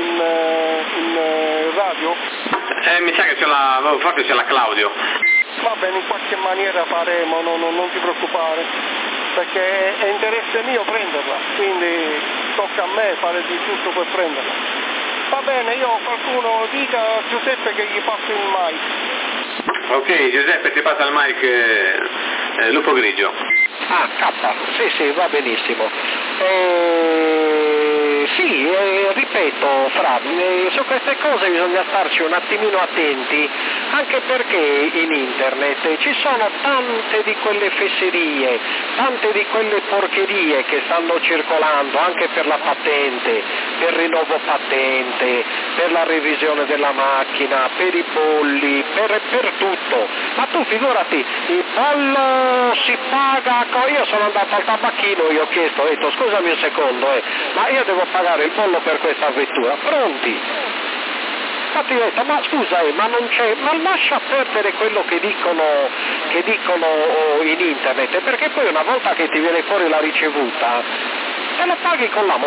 in radio? Mi sa che forse c'è la Claudio. Va bene, in qualche maniera faremo, non ti preoccupare, perché è interesse mio prenderla, quindi tocca a me fare di tutto per prenderla. Va bene, qualcuno dica a Giuseppe che gli passo il mic. Ok, Giuseppe ti passa il mic Lupo Grigio. Sì, va benissimo. Sì, ripeto, Fra, su queste cose bisogna starci un attimino attenti, anche perché in internet ci sono tante di quelle fesserie, tante di quelle porcherie che stanno circolando anche per la patente, per rinnovo patente, per la revisione della macchina, per i bolli, per tutto. Ma tu figurati, il bollo si paga, io sono andato al tabacchino e ho chiesto, ho detto scusami un secondo, ma io devo pagare il bollo per questa vettura, pronti? Infatti ho detto, ma scusa, ma non c'è, ma lascia perdere quello che dicono in internet, perché poi una volta che ti viene fuori la ricevuta, te lo paghi con la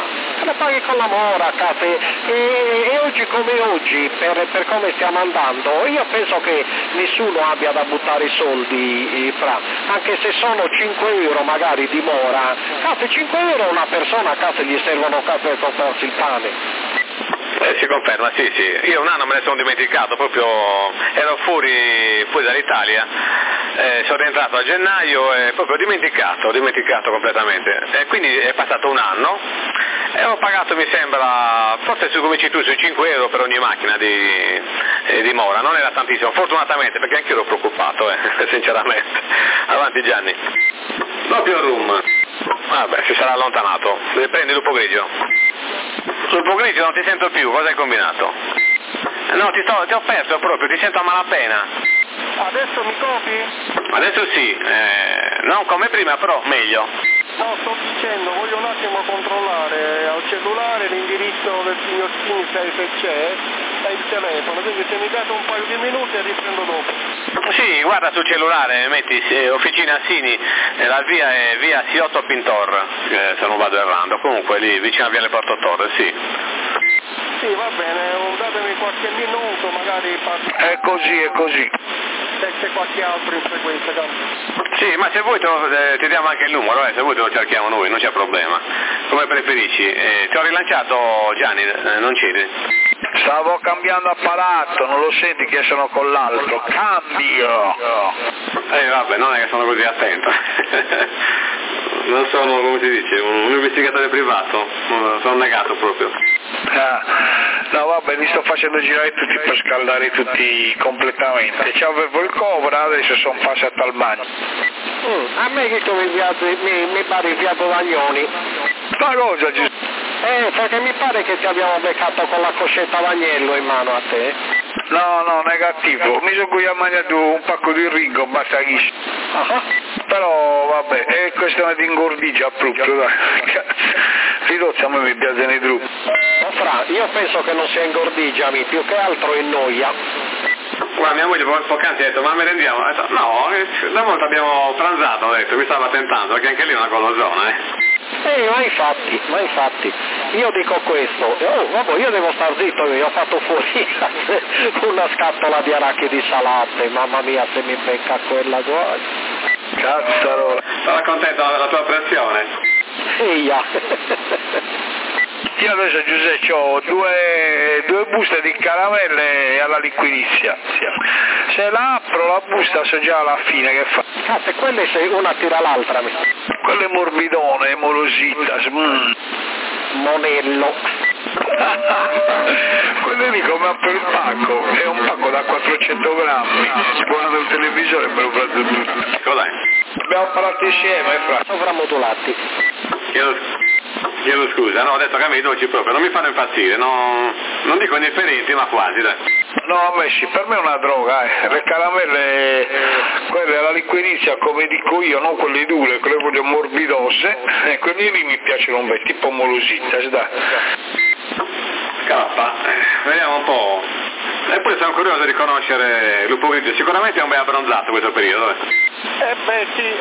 mora, cazzo, e oggi come oggi, per come stiamo andando, io penso che nessuno abbia da buttare i soldi, Fra, anche se sono 5 euro magari di mora, cazzo, 5 euro a una persona, cazzo, gli servono cazzo per comprarsi il pane. Si conferma, sì. Io un anno me ne sono dimenticato, proprio ero fuori dall'Italia, sono rientrato a gennaio e proprio ho dimenticato completamente. E quindi è passato un anno e ho pagato, mi sembra, forse come dici tu, sui 5 euro per ogni macchina di mora, non era tantissimo, fortunatamente, perché anche io ero preoccupato, sinceramente. Avanti Gianni. Doppio room. Vabbè, si sarà allontanato. Prendi il lupo grigio. Sul lupo grigio non ti sento più, cosa hai combinato? No, ti ho perso proprio, ti sento a malapena. Adesso mi copi? Adesso sì, non come prima, però meglio. No, sto dicendo, voglio un attimo controllare al cellulare l'indirizzo del signor Sinistra se c'è e il telefono, quindi se mi date un paio di minuti riprendo dopo. Sì, guarda sul cellulare, metti Officina Sini, la via è via Siotto Pintor, se non vado errando, comunque lì vicino a Viale Porto Torre, sì. Sì, va bene, datemi qualche minuto, magari parlo. È così. Se c'è qualche altro in frequenza, Sì, ma se vuoi ti diamo anche il numero, se vuoi te lo cerchiamo noi, non c'è problema, come preferisci. Ti ho rilanciato Gianni, non c'eri? Stavo cambiando apparato, non lo senti che sono con l'altro, cambio! Vabbè, non è che sono così attento. Non sono, come si dice, un investigatore privato, sono negato proprio. No vabbè, li sto facendo girare tutti per scaldare tutti completamente. C'avevo il Cobra, adesso sono passato al bagno. A me che mi pare il fiato Vagnoni. Ma cosa Giuseppe? Perché mi pare che ti abbiamo beccato con la coscetta Vagnello in mano a te. No, negativo, mi sono qui a mangiare un pacco di rigo, basta chi. Però vabbè, è questione di ingordigia proprio, dai. Ridozza a me mi piace nei gruppi. Fra, io penso che non sia ingordigiami, più che altro in noia. Guarda, mia moglie poc'anzi ha detto, ma merенdiamo? Ha detto, no, una volta abbiamo pranzato, ho detto, mi stava tentando, perché anche lì è una golosona, ma infatti, io dico questo, vabbè, io devo star zitto, io ho fatto fuori una scatola di arachidi salate, mamma mia se mi becca quella guarda. Cazzarola. Sarà contento della tua pressione? Iya. Io adesso Giuseppe ho due buste di caramelle alla liquirizia. Se la apro la busta so già alla fine che fa. Cazzo, quelle se una tira l'altra. Quelle morbidone, morosita. Monello. Quelle lì come apro il pacco, è un pacco da 400 grammi. Guardo il televisore e me lo prendo tutto. Cos'è? Abbiamo parlato insieme, Fra. Sovramodulati. Chiedo scusa, no, ho detto che a me i dolci proprio non mi fanno impazzire, no, non dico indifferenti, ma quasi, dai. No, a me sì, per me è una droga, le caramelle, quelle alla liquirizia, come dico io, non quelle dure, quelle voglio morbidose, quelle lì mi piacciono un bel tipo molosita, dai. Cappa, vediamo un po'. E poi sono curioso di conoscere Lupo Grigio, sicuramente è un bel abbronzato questo periodo. Beh sì,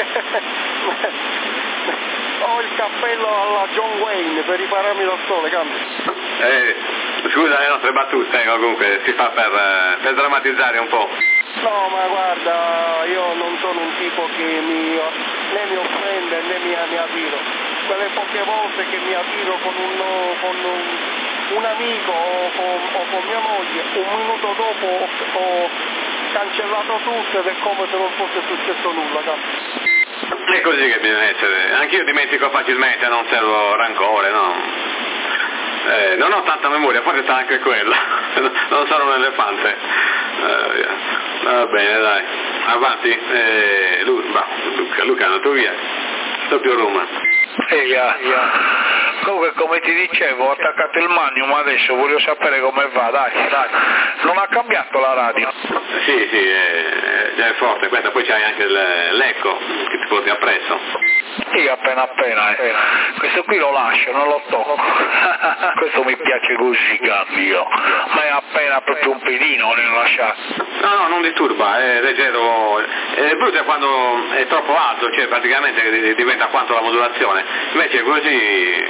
ho il cappello alla John Wayne per ripararmi dal sole, cambio. Scusa le nostre battute, comunque si fa per drammatizzare un po'. No, ma guarda, io non sono un tipo che né mi offende né mi attiro. Quelle poche volte che mi attiro con un amico o con mia moglie, un minuto dopo ho cancellato tutto ed è come se non fosse successo nulla, cazzo. È così che bisogna essere, anch'io dimentico facilmente, non servo rancore, no? Non ho tanta memoria, forse sta anche quella, non sono un elefante. Va bene, dai, avanti. Luca, tu via, sto più a Roma. Comunque, come ti dicevo, ho attaccato il Magnum, adesso voglio sapere come va, dai. Non ha cambiato la radio? Sì, già è forte, questa poi c'hai anche l'eco che ti porti appresso. Sì, appena. Questo qui lo lascio, non lo tocco. Questo mi piace così, cambio. Ma è appena proprio un pelino nel lasciare. No, non disturba, è leggero. Il brutto è quando è troppo alto, cioè praticamente diventa quanto la modulazione. Invece così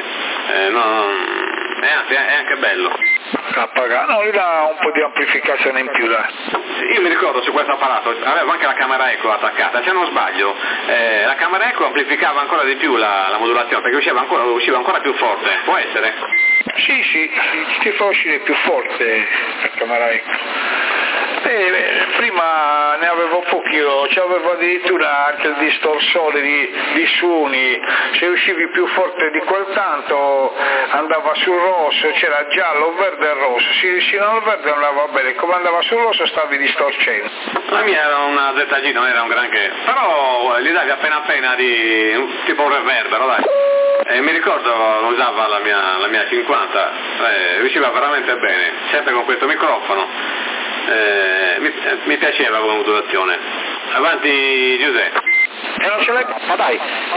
è anche bello. No, gli dà un po' di amplificazione in più, dai. Io mi ricordo su questo apparato, avevo anche la camera eco attaccata, se non sbaglio, la camera eco amplificava ancora di più la modulazione, perché usciva ancora più forte, può essere? Sì, ti fa uscire più forte la camera eco. Prima ne avevo pochi, c'avevo addirittura anche il distorsore di suoni, se uscivi più forte di quel tanto andava sul rosso, c'era giallo, verde e rosso, sino al verde andava bene, come andava sul rosso stavi distorcendo. La mia era una ZG, non era un granché, però gli davi appena di tipo un reverbero, dai. Mi ricordo lo usava la mia 50, riusciva veramente bene, sempre con questo microfono. Mi piaceva come modulazione. Avanti Giuseppe. Non ce l'hai? Ma dai,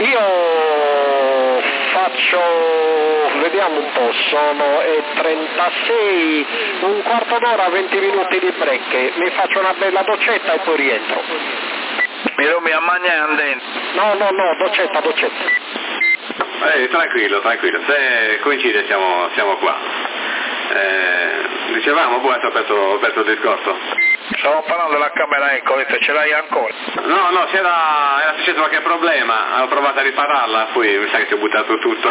io faccio, vediamo un po', sono 36, un quarto d'ora, 20 minuti di break, mi faccio una bella doccetta e poi rientro. Mi ammagnando. No, doccetta. Tranquillo, se coincide siamo qua. Dicevamo, poi ho aperto il discorso. Stavo parlando della camera eco, ce l'hai ancora? No, era successo qualche problema, ho provato a ripararla, poi mi sa che si è buttato tutto.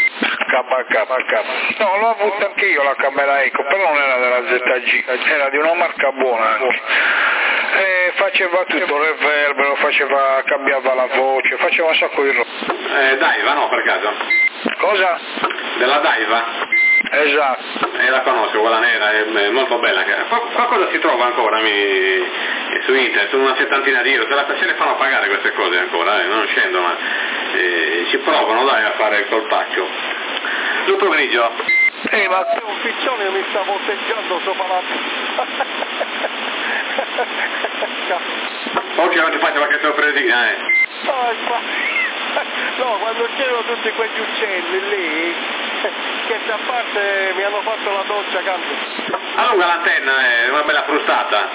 No, l'ho avuta anche io la camera eco, però non era della ZG, era di una marca buona anche. Faceva tutto, reverbero, cambiava la voce, faceva un sacco di roba. Daiva, no, per caso? Cosa? Della Daiva? Esatto. La conosco, quella nera, è molto bella. Qualcosa si trova ancora su internet, su una settantina di euro, se le fanno pagare queste cose ancora, non scendo, ma ci provano dai a fare il colpaccio. Tutto grigio. Ma c'è un piccione che mi sta volteggiando sopra la... Oggi non ti faccio qualche sorpresina, No, quando c'erano tutti quegli uccelli lì, che da parte mi hanno fatto la doccia, cambio. Allunga l'antenna, è una bella frustata.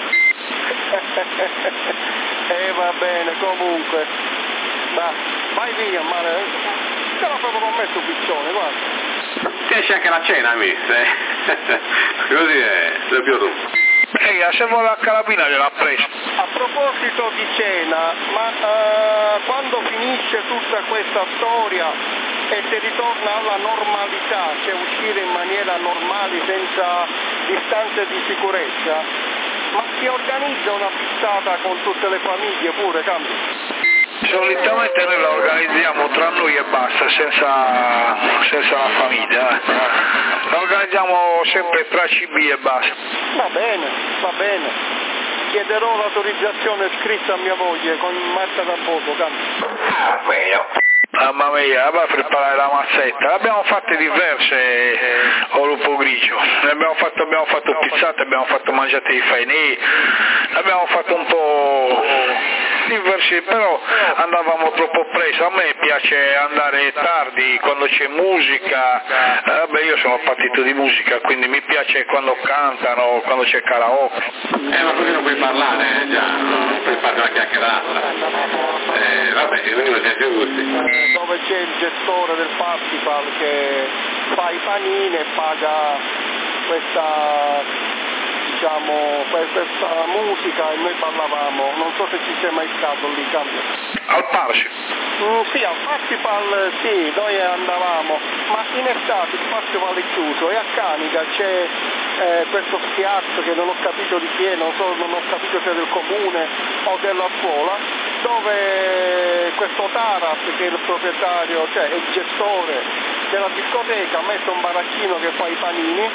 Va bene, comunque. Ma vai via, male. Stava proprio con me sto piccione, guarda. Ti esce anche la cena, così è più tu. Se vuole la carabina gliel'ha presa. A proposito di cena, ma quando finisce tutta questa storia e si ritorna alla normalità, cioè uscire in maniera normale senza distanze di sicurezza, ma si organizza una pizzata con tutte le famiglie pure, cambio? Solitamente noi la organizziamo tra noi e basta, senza la famiglia. La organizziamo sempre tra CB e basta. Va bene. Chiederò l'autorizzazione scritta a mia moglie con Marta Camposo, cambio. Mamma mia, va a preparare la mazzetta. L'abbiamo fatte diverse, lupo grigio. Abbiamo fatto pizzate, abbiamo fatto mangiate di fainè, abbiamo fatto un po' diversi, però andavamo troppo presto. A me piace andare tardi quando c'è musica. Io sono partito di musica, quindi mi piace quando cantano, quando c'è karaoke. Ma così non puoi parlare, già, non puoi fare una chiacchierata. Vabbè, ognuno si ha i suoi gusti. Dove c'è il gestore del festival che fa i panini e paga questa musica e noi ballavamo, non so se ci sei mai stato lì, cambio. Al Parsi? Sì, al festival sì, noi andavamo, ma in estate il festival è chiuso e a Canica c'è questo spiazzo che non ho capito di chi è, non ho capito se è del comune o della scuola, dove questo Taras, che è il proprietario, cioè il gestore della discoteca, ha messo un baracchino che fa i panini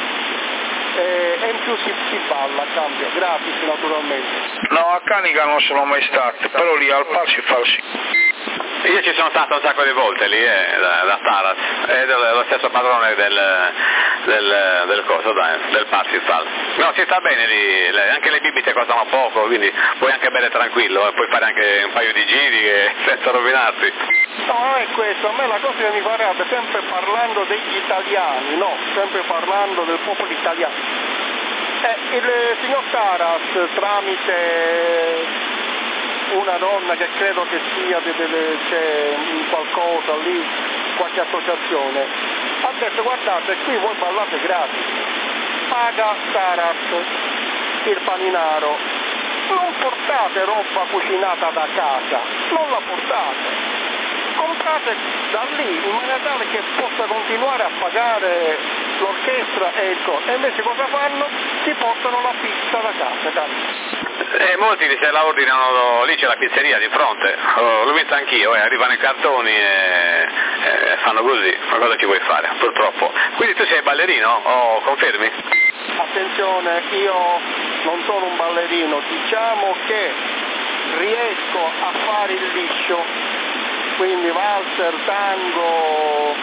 e in più si balla a cambio, gratis naturalmente. No, a Canica non sono mai stato, però lì al Parsifal sì. Io ci sono stato un sacco di volte lì, da Taras, ed è lo stesso padrone del coso, del Parsifal. No, si sta bene lì, anche le bibite costano poco, quindi puoi anche bere tranquillo, puoi fare anche un paio di giri senza rovinarti. No, non è questo, a me la cosa che mi farebbe, sempre parlando degli italiani, no, sempre parlando del popolo italiano. Il signor Taras, tramite una donna che credo che sia c'è qualcosa lì, qualche associazione, ha detto guardate qui voi ballate gratis, paga Taras il paninaro, non portate roba cucinata da casa, non la portate, comprate da lì in maniera tale che possa continuare a pagare l'orchestra e il coro, e invece cosa fanno? Si portano la pizza da casa. Molti se la ordinano, lì c'è la pizzeria di fronte, l'ho visto anch'io, arrivano i cartoni e fanno così, ma cosa ci vuoi fare, purtroppo. Quindi tu sei ballerino o confermi? Attenzione, io non sono un ballerino, diciamo che riesco a fare il liscio, quindi valzer, tango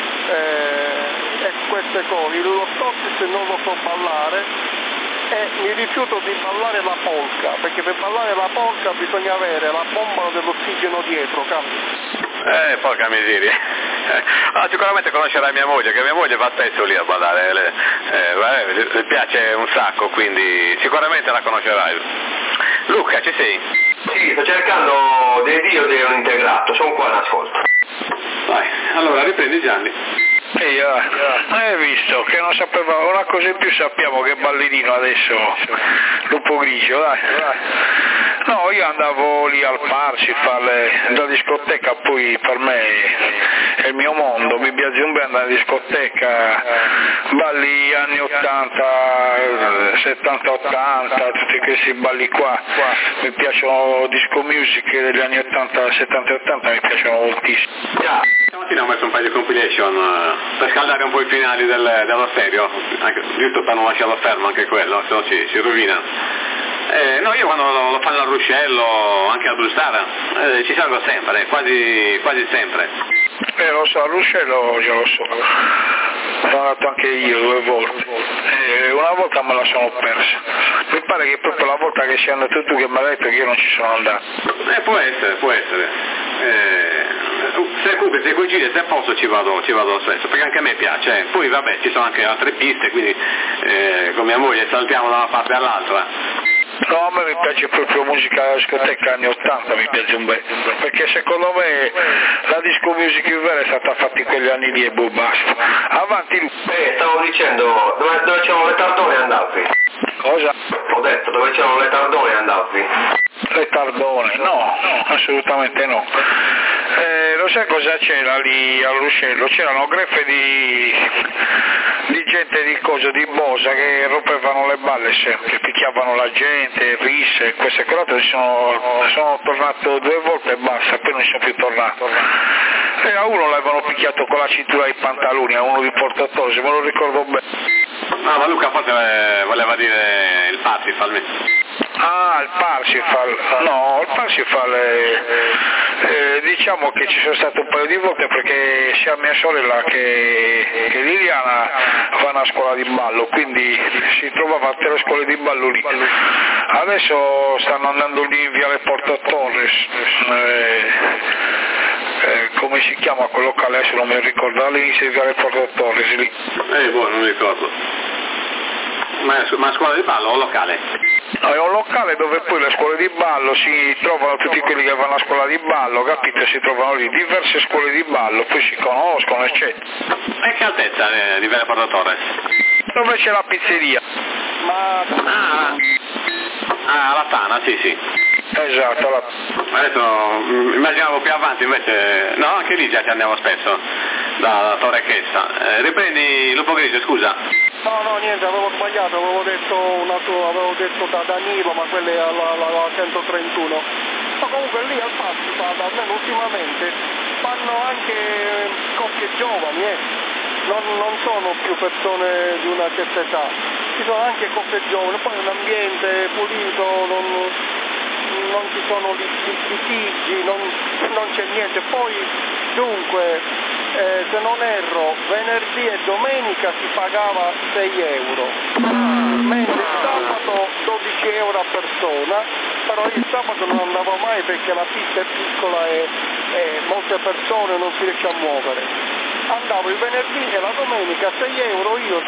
e queste cose, lo stop non lo so ballare. E mi rifiuto di ballare la polka, perché per ballare la polka bisogna avere la bombola dell'ossigeno dietro, cambio. Porca miseria. Sicuramente conoscerai mia moglie, che mia moglie va spesso lì a ballare, le piace un sacco, quindi sicuramente la conoscerai. Luca, ci sei? Sì, sto cercando dei Dio di un integrato, sono qua in ascolto. Vai, allora riprendi Gianni. Hai visto che non sapeva una cosa in più, sappiamo che ballerino adesso, lupo grigio, dai. No, io andavo lì al Parsifal, la discoteca poi per me è il mio mondo, mi piace un bene andare in discoteca, balli anni 80, 70-80, tutti questi balli qua, mi piacciono disco music degli anni 80, 70 e 80, mi piacciono moltissimo. Stamattina ho messo un paio di compilation per scaldare un po' i finali dello stereo, giusto per non lasciarlo fermo anche quello, se no si rovina. No, io quando lo fanno a Ruscello, anche a Brustara, ci salgo sempre, quasi sempre. Lo so, a Ruscello già lo so, sono andato anche io 2 volte, una volta me la sono persa, mi pare che proprio la volta che sei andato tu che mi hai detto che io non ci sono andato. Può essere. Se coincide, se posso ci vado spesso, perché anche a me piace, poi vabbè ci sono anche altre piste, quindi con mia moglie saltiamo da una parte all'altra. No, a me mi piace proprio musica discoteca anni 80, mi piace un bel, perché secondo me la disco music vera è stata fatta in quegli anni lì e basta. Avanti. Stavo dicendo, dove c'erano le tardone andavi? Cosa? Ho detto, dove c'erano le tardone andavi? Le tardone? No, assolutamente no. Lo sai cosa c'era lì a Ruscello? C'erano greffe di gente di Bosa che rompevano le balle sempre, picchiavano la gente, risse, queste cose, sono tornato 2 volte e basta, poi non sono più tornato. E a uno l'avevano picchiato con la cintura ai pantaloni, a uno di Porto Torre, me lo ricordo bene. No, ma Luca forse voleva dire il Parsifal. Ah, il Parsifal, no, il Parsifal diciamo che ci sono stato un paio di volte perché sia mia sorella che Liliana vanno a scuola di ballo, quindi si trovava a 3 scuole di ballo lì. Adesso stanno andando lì in Viale Porto Torres, come si chiama quel locale, adesso non mi ricordo, all'inizio di Viale Porto Torres lì. Non mi ricordo. Ma scuola di ballo o locale? No, è un locale dove poi le scuole di ballo si trovano tutti quelli che vanno a scuola di ballo, capito? Si trovano lì diverse scuole di ballo, poi si conoscono, eccetera. E che altezza di Viale Porto Torres? Dove c'è la pizzeria? La Tana, sì. Esatto. Adesso immaginavo più avanti, invece no, anche lì già ci andiamo spesso, da Torre Chessa. Riprendi Lupo Grigio, scusa. No, niente, avevo sbagliato, avevo detto da Danilo, ma quella è alla 131. Ma comunque lì al Parsifal, almeno ultimamente, vanno anche coppie giovani, non sono più persone di una certa età, ci sono anche coppie giovani, poi un ambiente pulito, non ci sono litigi, non c'è niente. Poi dunque, se non erro, venerdì e domenica si pagava 6 euro, mentre il sabato 12 euro a persona, però il sabato non andavo mai perché la pista è piccola e molte persone non si riesce a muovere. Andavo il venerdì e la domenica 6 euro io,